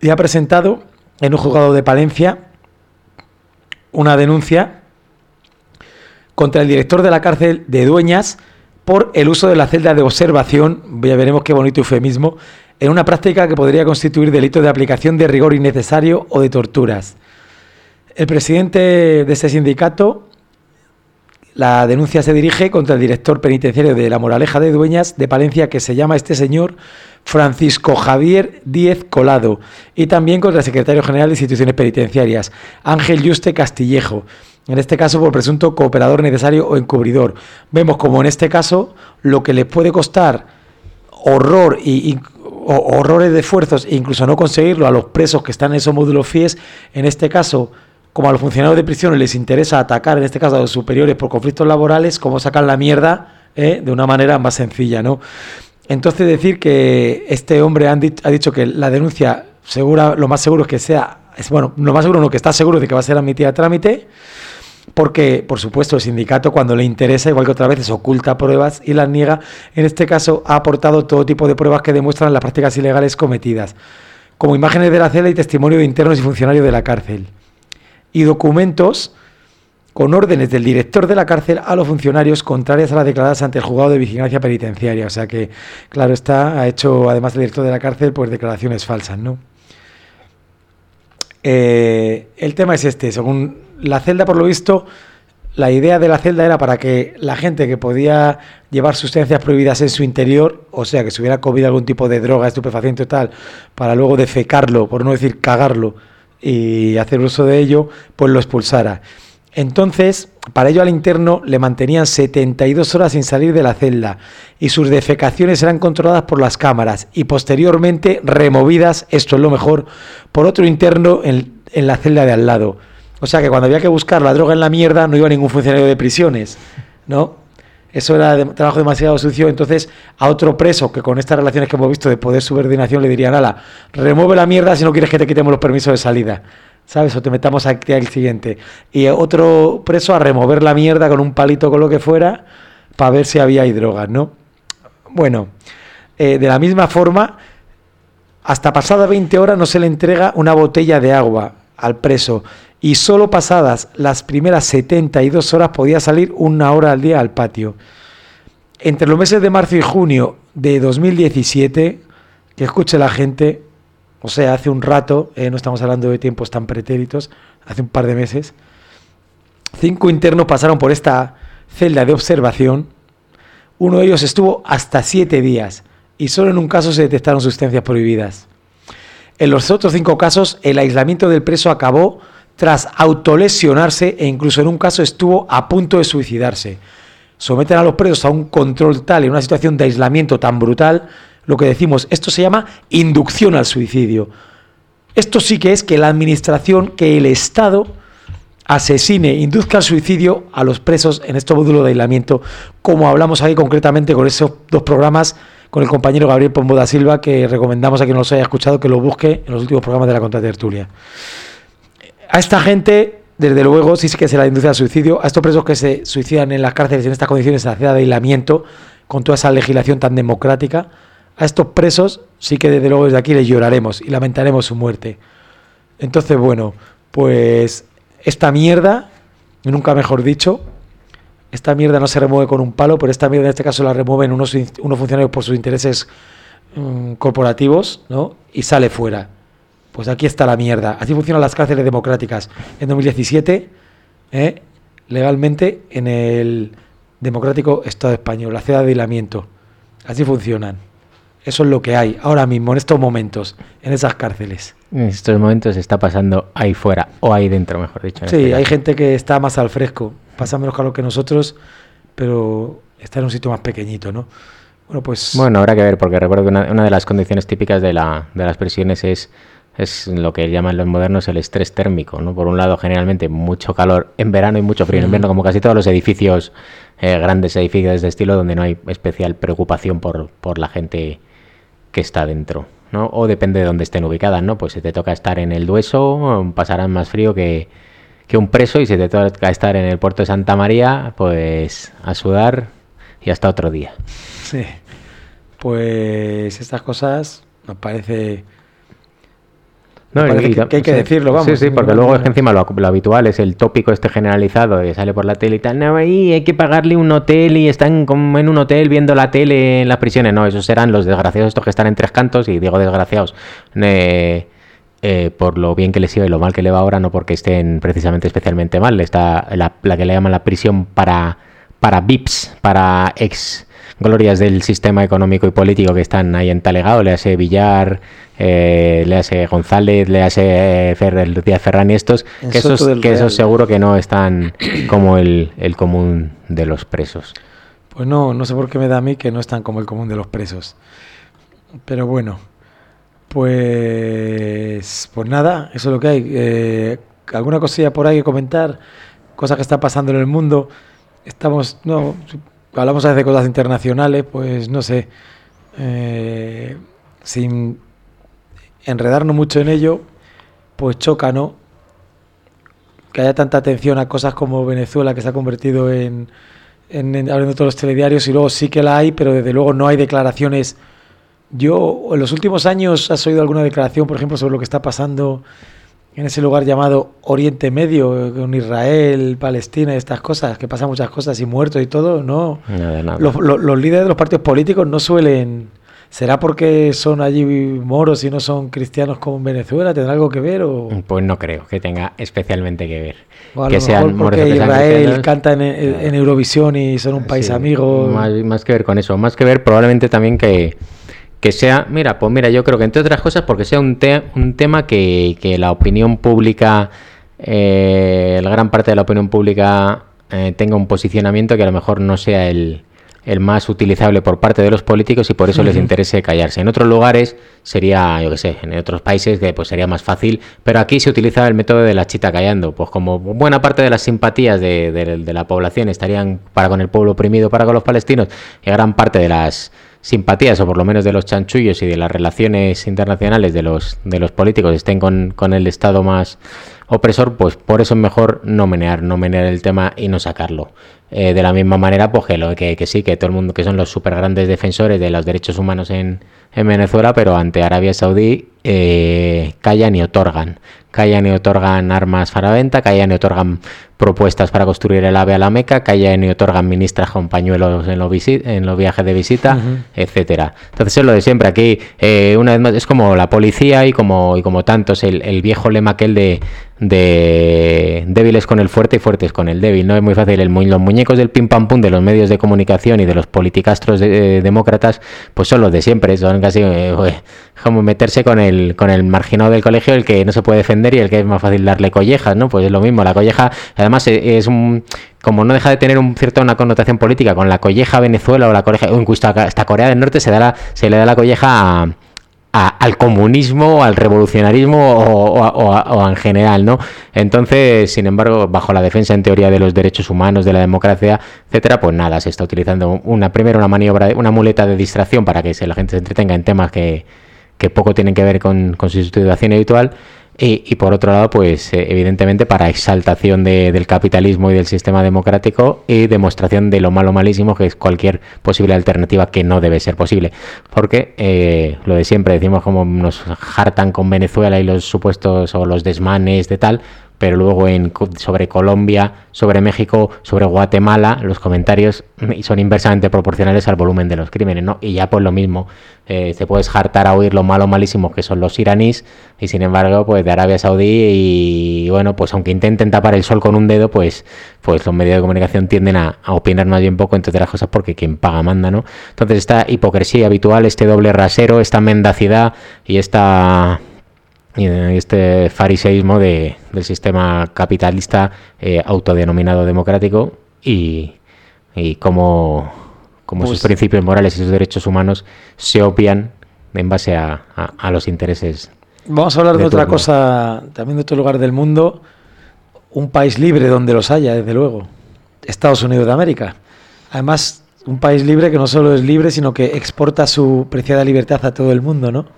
y ha presentado en un juzgado de Palencia una denuncia contra el director de la cárcel de Dueñas por el uso de la celda de observación, ya veremos qué bonito eufemismo, en una práctica que podría constituir delito de aplicación de rigor innecesario o de torturas. El presidente de este sindicato, la denuncia se dirige contra el director penitenciario de La Moraleja de Dueñas de Palencia, que se llama este señor Francisco Javier Díez Colado, y también contra el secretario general de Instituciones Penitenciarias, Ángel Yuste Castillejo, en este caso por presunto cooperador necesario o encubridor. Vemos como en este caso lo que les puede costar horror y, y o, horrores de esfuerzos e incluso no conseguirlo a los presos que están en esos módulos F I E S, en este caso, como a los funcionarios de prisiones les interesa atacar, en este caso a los superiores por conflictos laborales, cómo sacan la mierda ¿eh? de una manera más sencilla, ¿no? Entonces decir que este hombre han di- ha dicho que la denuncia segura, lo más seguro es que sea, es, bueno, lo más seguro no, que está seguro de que va a ser admitida a trámite, porque, por supuesto, el sindicato cuando le interesa, igual que otras veces, oculta pruebas y las niega. En este caso ha aportado todo tipo de pruebas que demuestran las prácticas ilegales cometidas, como imágenes de la celda y testimonio de internos y funcionarios de la cárcel, y documentos con órdenes del director de la cárcel a los funcionarios contrarias a las declaradas ante el juzgado de vigilancia penitenciaria. O sea que, claro está, ha hecho además el director de la cárcel pues declaraciones falsas, ¿no? Eh, el tema es este, según la celda, por lo visto, la idea de la celda era para que la gente que podía llevar sustancias prohibidas en su interior, o sea, que se hubiera comido algún tipo de droga, estupefaciente o tal, para luego defecarlo, por no decir cagarlo, y hacer uso de ello, pues lo expulsara. Entonces, para ello al interno le mantenían setenta y dos horas sin salir de la celda y sus defecaciones eran controladas por las cámaras y posteriormente removidas, esto es lo mejor, por otro interno en, en la celda de al lado. O sea que cuando había que buscar la droga en la mierda no iba ningún funcionario de prisiones, ¿no? Eso era de, trabajo demasiado sucio. Entonces a otro preso que con estas relaciones que hemos visto de poder subordinación le dirían: ala, remueve la mierda si no quieres que te quitemos los permisos de salida, ¿sabes? O te metamos aquí al siguiente. Y otro preso a remover la mierda con un palito, con lo que fuera, para ver si había ahí drogas, ¿no? Bueno, eh, de la misma forma, hasta pasadas veinte horas no se le entrega una botella de agua al preso y solo pasadas las primeras setenta y dos horas podía salir una hora al día al patio. Entre los meses de marzo y junio de dos mil diecisiete, que escuche la gente, o sea, hace un rato, eh, no estamos hablando de tiempos tan pretéritos, hace un par de meses, cinco internos pasaron por esta celda de observación. Uno de ellos estuvo hasta siete días y solo en un caso se detectaron sustancias prohibidas. En los otros cinco casos, el aislamiento del preso acabó tras autolesionarse e incluso en un caso estuvo a punto de suicidarse. Someten a los presos a un control tal, en una situación de aislamiento tan brutal, lo que decimos, esto se llama inducción al suicidio. Esto sí que es que la administración, que el Estado asesine, induzca al suicidio a los presos en este módulo de aislamiento, como hablamos aquí concretamente con esos dos programas, con el compañero Gabriel Pombo da Silva, que recomendamos a quien no los haya escuchado que lo busque en los últimos programas de la Contratertulia. A esta gente, desde luego, sí que se la induce al suicidio. A estos presos que se suicidan en las cárceles en estas condiciones, en la celda de aislamiento, con toda esa legislación tan democrática, a estos presos sí que desde luego desde aquí les lloraremos y lamentaremos su muerte. Entonces, bueno, pues esta mierda, nunca mejor dicho, esta mierda no se remueve con un palo, pero esta mierda en este caso la remueven unos, unos funcionarios por sus intereses um, corporativos, ¿no? Y sale fuera. Pues aquí está la mierda. Así funcionan las cárceles democráticas. En dos mil diecisiete, ¿eh? legalmente, en el democrático Estado español, la celda de aislamiento. Así funcionan. Eso es lo que hay ahora mismo, en estos momentos, en esas cárceles. En estos momentos está pasando ahí fuera, o ahí dentro, mejor dicho. Sí, este hay gente que está más al fresco, pasa menos calor que nosotros, pero está en un sitio más pequeñito, ¿no? Bueno, pues... Bueno, habrá que ver, porque recuerdo que una, una de las condiciones típicas de, la, de las prisiones es... es lo que llaman los modernos el estrés térmico, ¿no? Por un lado, generalmente mucho calor en verano y mucho frío en invierno, como casi todos los edificios, eh, grandes edificios de estilo donde no hay especial preocupación por, por la gente que está dentro, ¿no? O depende de dónde estén ubicadas, ¿no? Pues si te toca estar en el Dueso, pasarán más frío que, que un preso, y si te toca estar en el puerto de Santa María, pues a sudar y hasta otro día. No, Me parece y, que, que hay que sí, decirlo, vamos. Sí, sí, porque luego es que encima lo, lo habitual es el tópico este generalizado que sale por la tele y tal. No, ahí hay que pagarle un hotel y están como en un hotel viendo la tele en las prisiones. No, esos serán los desgraciados estos que están en Tres Cantos, y digo desgraciados eh, eh, por lo bien que les iba y lo mal que le va ahora, no porque estén precisamente especialmente mal. Está la, la que le llaman la prisión para, para V I Ps, para ex glorias del sistema económico y político que están ahí entalegado, le hace Villar, eh, le hace González, le hace eh, Fer, Díaz Ferrán y estos, En que Soto esos, del que Real. esos seguro que no están como el, el común de los presos. Pues no, no sé por qué me da a mí que no están como el común de los presos. Pero bueno, pues pues nada, eso es lo que hay. Eh, ¿Alguna cosilla por ahí que comentar? Cosas que están pasando en el mundo. Estamos, no, hablamos a veces de cosas internacionales, pues no sé, eh, sin enredarnos mucho en ello, pues choca, ¿no? Que haya tanta atención a cosas como Venezuela, que se ha convertido en, en, en abriendo todos los telediarios, y luego sí que la hay, pero desde luego no hay declaraciones. Yo, en los últimos años, ¿has oído alguna declaración, por ejemplo, sobre lo que está pasando en ese lugar llamado Oriente Medio, con Israel, Palestina y estas cosas, que pasan muchas cosas y muertos y todo? No. Nada, nada. Los, los, los líderes de los partidos políticos no suelen... ¿Será porque son allí moros y no son cristianos como en Venezuela? ¿Tendrá algo que ver? O, Pues no creo que tenga especialmente que ver. o a que lo sean mejor moros porque o que sean Israel cristianos. canta en, en Eurovisión y son un país Sí, amigo? Más, más que ver con eso, más que ver probablemente también que, que sea, mira, pues mira, yo creo que entre otras cosas porque sea un, te, un tema que, que la opinión pública, eh, la gran parte de la opinión pública eh, tenga un posicionamiento que a lo mejor no sea el, el más utilizable por parte de los políticos y por eso uh-huh. les interese callarse. En otros lugares sería, yo qué sé, en otros países que pues sería más fácil, pero aquí se utiliza el método de la chita callando, pues como buena parte de las simpatías de, de, de la población estarían para con el pueblo oprimido, para con los palestinos, y gran parte de las simpatías, o por lo menos de los chanchullos y de las relaciones internacionales de los, de los políticos estén con, con el Estado más opresor, pues por eso es mejor no menear, no menear el tema y no sacarlo. Eh, de la misma manera, pues que, lo, que, que sí, que todo el mundo, que son los super grandes defensores de los derechos humanos en, en Venezuela, pero ante Arabia Saudí eh, callan y otorgan. Callan y otorgan armas para venta, callan y otorgan propuestas para construir el AVE a la Meca, callan y otorgan ministras con pañuelos en los, visi- en los viajes de visita, uh-huh. etcétera. Entonces es lo de siempre. Aquí, eh, una vez más, es como la policía y como, y como tantos, el, el viejo lema aquel de, de débiles con el fuerte y fuertes con el débil. No es muy fácil. El, los muñecos del pim pam pum de los medios de comunicación y de los politicastros de, eh, demócratas, pues son los de siempre. Son casi eh, como meterse con el, con el marginado del colegio, el que no se puede defender y el que es más fácil darle collejas, ¿no? Pues es lo mismo. La colleja, además, es un... como no deja de tener un cierta una connotación política, con la colleja a Venezuela o la colleja, o incluso hasta Corea del Norte se da la, se le da la colleja a, a, al comunismo, al revolucionarismo o, o, o, o en general, ¿no? Entonces, sin embargo, bajo la defensa en teoría de los derechos humanos, de la democracia, etcétera, pues nada, se está utilizando una primero una maniobra, una muleta de distracción para que se, la gente se entretenga en temas que, que poco tienen que ver con, con su situación habitual. Y, y por otro lado, pues eh, evidentemente para exaltación de, del capitalismo y del sistema democrático y demostración de lo malo malísimo que es cualquier posible alternativa que no debe ser posible. Porque eh, lo de siempre, decimos como nos hartan con Venezuela y los supuestos o los desmanes de tal, pero luego en, sobre Colombia, sobre México, sobre Guatemala, los comentarios son inversamente proporcionales al volumen de los crímenes, ¿no? Y ya pues lo mismo, eh, te puedes hartar a oír lo malo malísimo que son los iraníes, y sin embargo, pues de Arabia Saudí, y bueno, pues aunque intenten tapar el sol con un dedo, pues, pues los medios de comunicación tienden a, a opinar más bien poco, entre otras cosas, porque quien paga manda, ¿no? Entonces esta hipocresía habitual, este doble rasero, esta mendacidad y esta... y este fariseísmo de, del sistema capitalista eh, autodenominado democrático y, y cómo, cómo pues, sus principios morales y sus derechos humanos se obvian en base a, a, a los intereses. Vamos a hablar de, de otra cosa, también de otro lugar del mundo, un país libre donde los haya, desde luego, Estados Unidos de América. Además, un país libre que no solo es libre, sino que exporta su preciada libertad a todo el mundo, ¿no?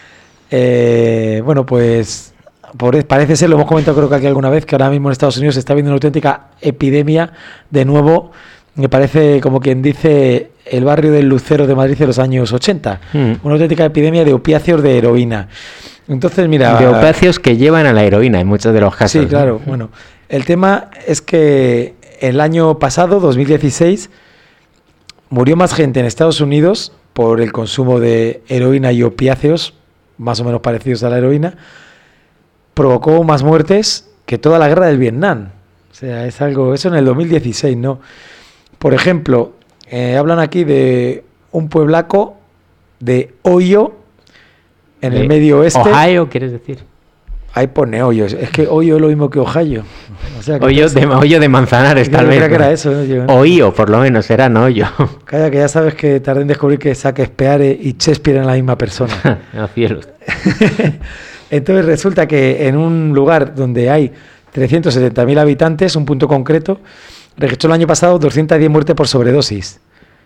Eh, bueno, pues por, parece ser, lo hemos comentado creo que aquí alguna vez, que ahora mismo en Estados Unidos se está viendo una auténtica epidemia de nuevo. Me parece, como quien dice, el barrio del Lucero de Madrid de los años ochenta. Mm. Una auténtica epidemia de opiáceos de heroína. Entonces, mira... De opiáceos que llevan a la heroína en muchos de los casos. Sí, claro. ¿no? Bueno, el tema es que el año pasado, dos mil dieciséis, murió más gente en Estados Unidos por el consumo de heroína y opiáceos, más o menos parecidos a la heroína. Provocó más muertes que toda la guerra del Vietnam. O sea, es algo... Eso en el dos mil dieciséis, ¿no? Por ejemplo, eh, hablan aquí de un pueblaco de Ohio, en el medio oeste. ¿Ohio quieres decir? Ahí pone Ohio. Es que Ohio es lo mismo que Ohio. O sea, que Ohio, de, Ohio de Manzanares, tal vez. Creo que era eso, ¿no? Yo, ¿no? Ohio, por lo menos, era no Ohio. Calla, que ya sabes que tardé en descubrir que Shakespeare y Shakespeare eran la misma persona. No, cielos. Entonces resulta que en un lugar donde hay trescientos setenta mil habitantes, un punto concreto, registró el año pasado doscientas diez muertes por sobredosis.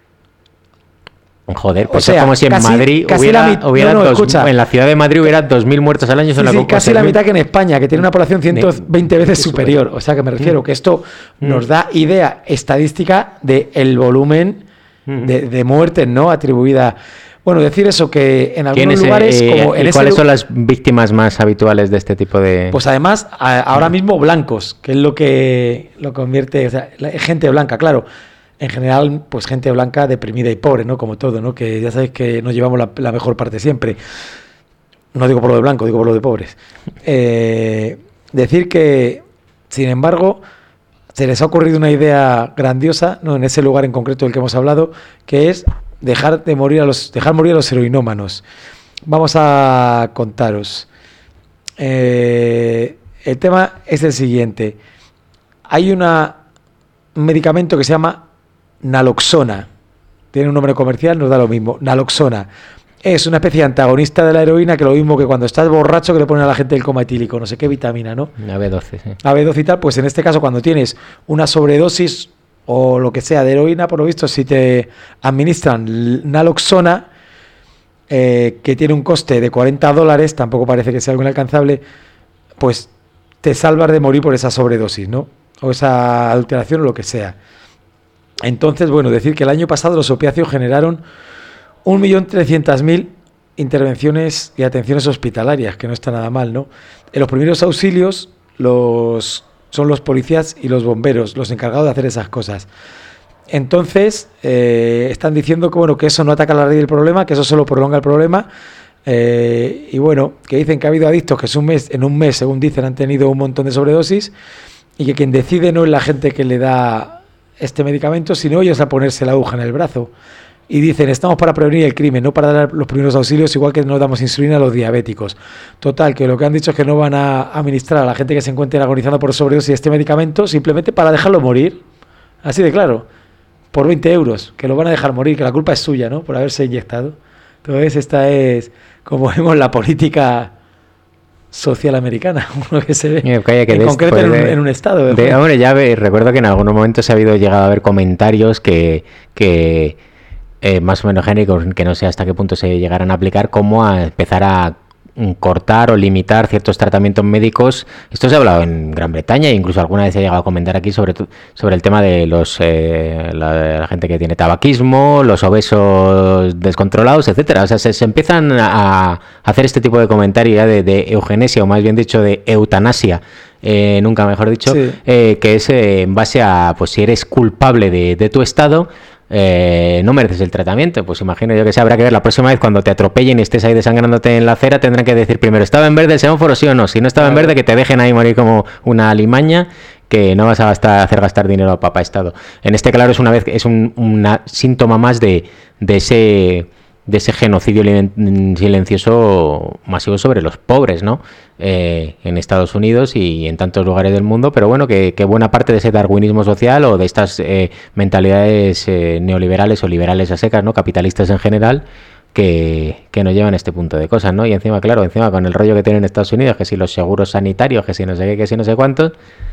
Joder, pues o sea, es como si en casi, Madrid casi hubiera, mit- hubiera no, no, dos, escucha. en la ciudad de Madrid hubiera dos mil muertos al año. Sí, son sí, la casi la mitad que en España, que tiene una población ciento veinte veces superior. O sea que me refiero que esto Mm. nos da idea estadística del volumen Mm. de, de muertes, ¿no? Atribuida. Bueno, decir eso, que en algunos ¿Quiénes, lugares, eh, como en ¿y ese cuáles lu- son las víctimas más habituales de este tipo de...? Pues además, a- ahora mismo blancos, que es lo que lo convierte, o sea, la- gente blanca, claro. En general, pues gente blanca deprimida y pobre, ¿no? Como todo, ¿no? Que ya sabéis que nos llevamos la, la mejor parte siempre. No digo por lo de blanco, digo por lo de pobres. Eh, decir que, sin embargo, se les ha ocurrido una idea grandiosa, ¿no? En ese lugar en concreto del que hemos hablado, que es dejar de morir a los, dejar morir a los heroinómanos. Vamos a contaros. Eh, el tema es el siguiente. Hay una, un medicamento que se llama naloxona. Tiene un nombre comercial, nos da lo mismo. Naloxona. Es una especie de antagonista de la heroína, que lo mismo que cuando estás borracho que le ponen a la gente el coma etílico, no sé qué vitamina, ¿no? A B doce, sí. A B doce y tal, pues en este caso cuando tienes una sobredosis o lo que sea de heroína, por lo visto, si te administran naloxona, eh, que tiene un coste de cuarenta dólares, tampoco parece que sea algo inalcanzable, pues te salvas de morir por esa sobredosis, ¿no? O esa adulteración o lo que sea. Entonces, bueno, decir que el año pasado los opiáceos generaron un millón trescientas mil intervenciones y atenciones hospitalarias, que no está nada mal, ¿no? En los primeros auxilios los, son los policías y los bomberos los encargados de hacer esas cosas. Entonces, eh, están diciendo que, bueno, que eso no ataca la raíz del problema, que eso solo prolonga el problema. Eh, y bueno, que dicen que ha habido adictos que es un mes, en un mes, según dicen, han tenido un montón de sobredosis, y que quien decide no es la gente que le da este medicamento, sino ellos a ponerse la aguja en el brazo. Y dicen, estamos para prevenir el crimen, no para dar los primeros auxilios, igual que no damos insulina a los diabéticos. Total, que lo que han dicho es que no van a administrar a la gente que se encuentre agonizando por sobredosis este medicamento, simplemente para dejarlo morir. Así de claro, por veinte euros, que lo van a dejar morir, que la culpa es suya, ¿no? Por haberse inyectado. Entonces esta es, como vemos, la política social americana, lo que se ve, Mira, calla, que en concreto en un, de, en un estado. De, de, hombre, ya ve, recuerdo que en algunos momentos ha habido llegado a haber comentarios que, que eh, más o menos genéricos, que no sé hasta qué punto se llegarán a aplicar, como a empezar a cortar o limitar ciertos tratamientos médicos. Esto se ha hablado en Gran Bretaña e incluso alguna vez se ha llegado a comentar aquí sobre, sobre el tema de los eh, la, la gente que tiene tabaquismo, los obesos descontrolados, etcétera. O sea, se, se empiezan a hacer este tipo de comentarios ya de, de eugenesia, o más bien dicho de eutanasia, eh, nunca mejor dicho, sí. eh, que es eh, en base a, pues si eres culpable de, de tu estado, Eh, no mereces el tratamiento. Pues imagino yo que se habrá que ver la próxima vez cuando te atropellen y estés ahí desangrándote en la acera, tendrán que decir primero, ¿estaba en verde el semáforo, sí o no? Si no estaba claro. en verde, que te dejen ahí morir como una alimaña, que no vas a gastar, hacer gastar dinero al papá Estado. En este, claro, es una vez es un una síntoma más de, de ese de ese genocidio silencioso masivo sobre los pobres, ¿no? Eh, en Estados Unidos y en tantos lugares del mundo, pero bueno, que, que buena parte de ese darwinismo social o de estas eh, mentalidades eh, neoliberales o liberales a secas, ¿no? Capitalistas en general, que, que nos llevan a este punto de cosas, ¿no? Y encima, claro, encima con el rollo que tienen Estados Unidos, que si los seguros sanitarios, que si no sé qué, que si no sé cuántos,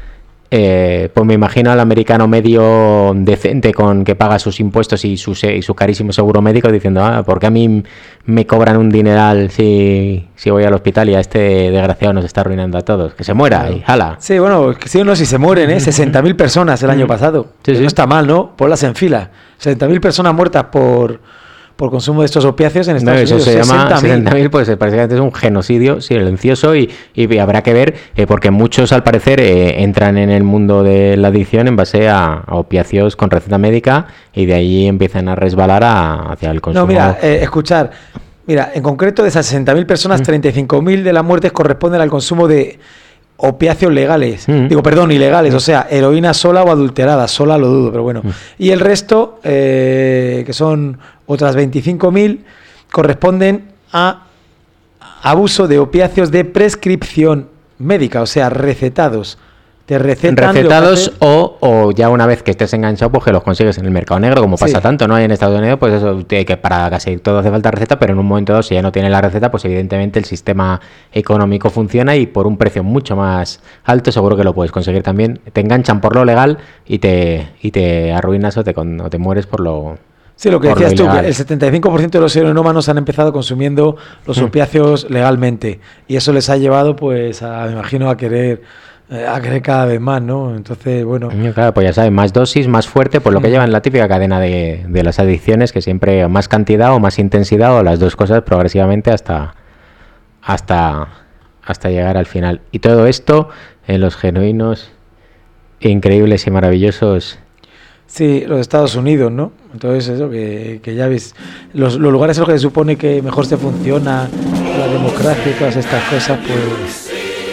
Eh, pues me imagino al americano medio decente con que paga sus impuestos y su, y su carísimo seguro médico diciendo, ah, ¿por qué a mí me cobran un dineral si, si voy al hospital y a este desgraciado nos está arruinando a todos? Que se muera claro. y jala. Sí, bueno, sí o no, si se mueren, ¿eh? sesenta mil personas el año pasado. Sí, sí. No está mal, ¿no? Ponlas en fila. sesenta mil personas muertas por, por consumo de estos opiáceos en Estados no, eso Unidos. se llama sesenta mil, pues prácticamente es un genocidio silencioso y, y habrá que ver, eh, porque muchos al parecer eh, entran en el mundo de la adicción en base a, a opiáceos con receta médica y de ahí empiezan a resbalar a, hacia el consumo. No, mira, eh, escuchar, mira, en concreto de esas sesenta mil personas, treinta y cinco mil de las muertes corresponden al consumo de opiáceos legales, mm. digo, perdón, ilegales, mm. o sea, heroína sola o adulterada, sola lo dudo, pero bueno. Mm. Y el resto, eh, que son otras veinticinco mil, corresponden a abuso de opiáceos de prescripción médica, o sea, recetados. Te recetan recetados o, o ya una vez que estés enganchado, pues que los consigues en el mercado negro, como pasa sí. tanto, ¿no? En Estados Unidos, pues eso, que para casi todo hace falta receta, pero en un momento dado, si ya no tiene la receta, pues evidentemente el sistema económico funciona y por un precio mucho más alto seguro que lo puedes conseguir también. Te enganchan por lo legal y te, y te arruinas o te, o te mueres por lo... Sí, lo que decías tú, que el setenta y cinco por ciento de los heroinómanos han empezado consumiendo los mm. opiáceos legalmente y eso les ha llevado, pues, a, me imagino, a querer... a querer cada vez más, ¿no? Entonces, bueno... Claro, pues ya sabes, más dosis, más fuerte, pues lo que lleva en la típica cadena de, de las adicciones, que siempre más cantidad o más intensidad o las dos cosas progresivamente hasta, hasta, hasta llegar al final. Y todo esto en los genuinos, increíbles y maravillosos... Sí, los Estados Unidos, ¿no? Entonces eso, que, que ya ves, los, los lugares en los que se supone que mejor se funciona la democracia y todas estas cosas, pues...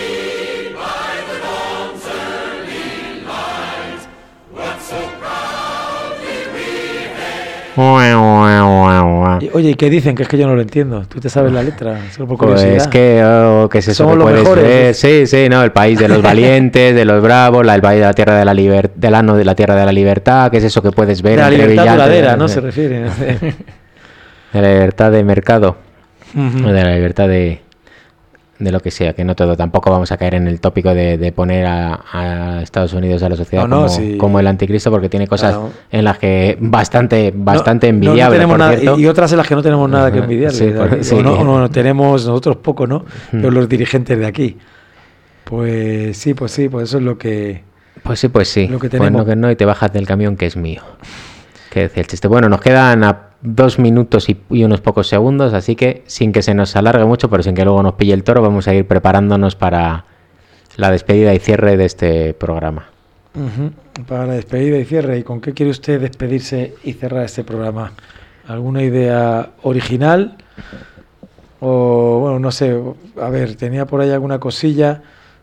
Y, oye, ¿y qué dicen? Que es que yo no lo entiendo. ¿Tú te sabes la letra? Solo por curiosidad. Pues que, oh, que es eso Somos que los puedes mejores. ver. Sí, sí, no, el país de los valientes, de los bravos, la, el país de la tierra de la libertad, del ano de la tierra de la libertad, que es eso que puedes ver. De la libertad brillante, duradera, de, ¿no? Se refiere. De la libertad de mercado. Uh-huh. De la libertad de... de lo que sea, que no todo, tampoco vamos a caer en el tópico de, de poner a, a Estados Unidos, a la sociedad no, no, como, sí. como el anticristo, porque tiene cosas claro. en las que bastante bastante no, envidiable, no, no por nada, cierto. Y otras en las que no tenemos nada que envidiarle. Sí, por, sí. O no, no, no tenemos nosotros poco, ¿no? Pero los dirigentes de aquí. Pues sí, pues sí, pues eso es lo que... Pues sí, pues sí. Lo que tenemos. Pues no, que no, y te bajas del camión que es mío. Que decía el chiste. Bueno, nos quedan a dos minutos y, y unos pocos segundos, así que sin que se nos alargue mucho, pero sin que luego nos pille el toro, vamos a ir preparándonos para la despedida y cierre de este programa. Uh-huh. Para la despedida y cierre. ¿Y con qué quiere usted despedirse y cerrar este programa? ¿Alguna idea original? O, bueno, no sé, a ver, tenía por ahí alguna cosilla...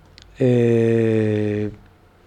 Eh,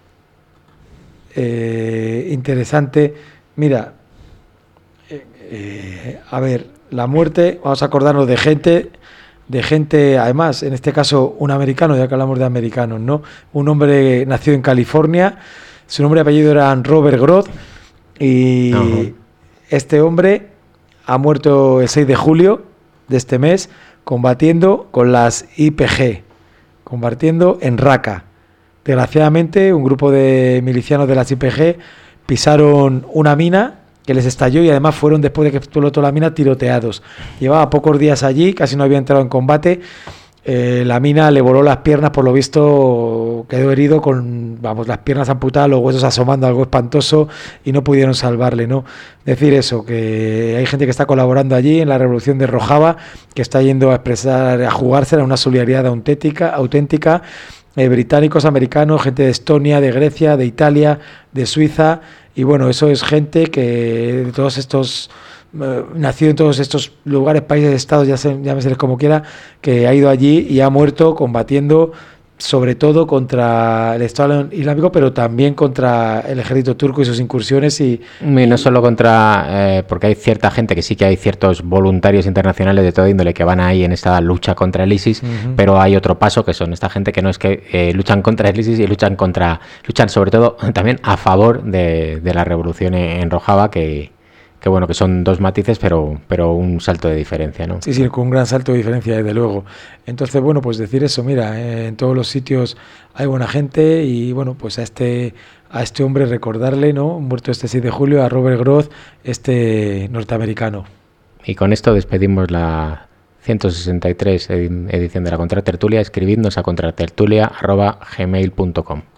eh, interesante. Mira, eh, eh, a ver, la muerte, vamos a acordarnos de gente, de gente, además, en este caso un americano, ya que hablamos de americanos, ¿no? Un hombre nacido en California, su nombre y apellido eran Robert Groth, y uh-huh. este hombre ha muerto el seis de julio de este mes combatiendo con las I P G, combatiendo en Raqqa. Desgraciadamente, un grupo de milicianos de las I P G pisaron una mina que les estalló y además fueron, después de que explotó la mina, tiroteados. Llevaba pocos días allí, casi no había entrado en combate. Eh, la mina le voló las piernas, por lo visto quedó herido con, vamos, las piernas amputadas, los huesos asomando, algo espantoso, y no pudieron salvarle, ¿no? Decir eso, que hay gente que está colaborando allí en la revolución de Rojava, que está yendo a expresar, a jugársela, una solidaridad auténtica, auténtica. Eh, británicos, americanos, gente de Estonia, de Grecia, de Italia, de Suiza, y bueno, eso es gente que de todos estos, eh, nacido en todos estos lugares, países, estados, ya se, llámeseles como quiera, que ha ido allí y ha muerto combatiendo sobre todo contra el Estado Islámico, pero también contra el ejército turco y sus incursiones. Y, y no solo contra, eh, porque hay cierta gente, que sí que hay ciertos voluntarios internacionales de todo índole que van ahí en esta lucha contra el ISIS, uh-huh. pero hay otro paso que son esta gente que no es que eh, luchan contra el ISIS y luchan contra, luchan sobre todo también a favor de, de la revolución en Rojava, que que bueno, que son dos matices, pero pero un salto de diferencia, ¿no? Sí, sí, con un gran salto de diferencia, desde luego. Entonces, bueno, pues decir eso, mira, eh, en todos los sitios hay buena gente y, bueno, pues a este a este hombre recordarle, ¿no? Muerto este seis de julio, a Robert Groth, este norteamericano. Y con esto despedimos la ciento sesenta y tres edición de la Contratertulia. Escribidnos a contratertulia arroba gmail punto com.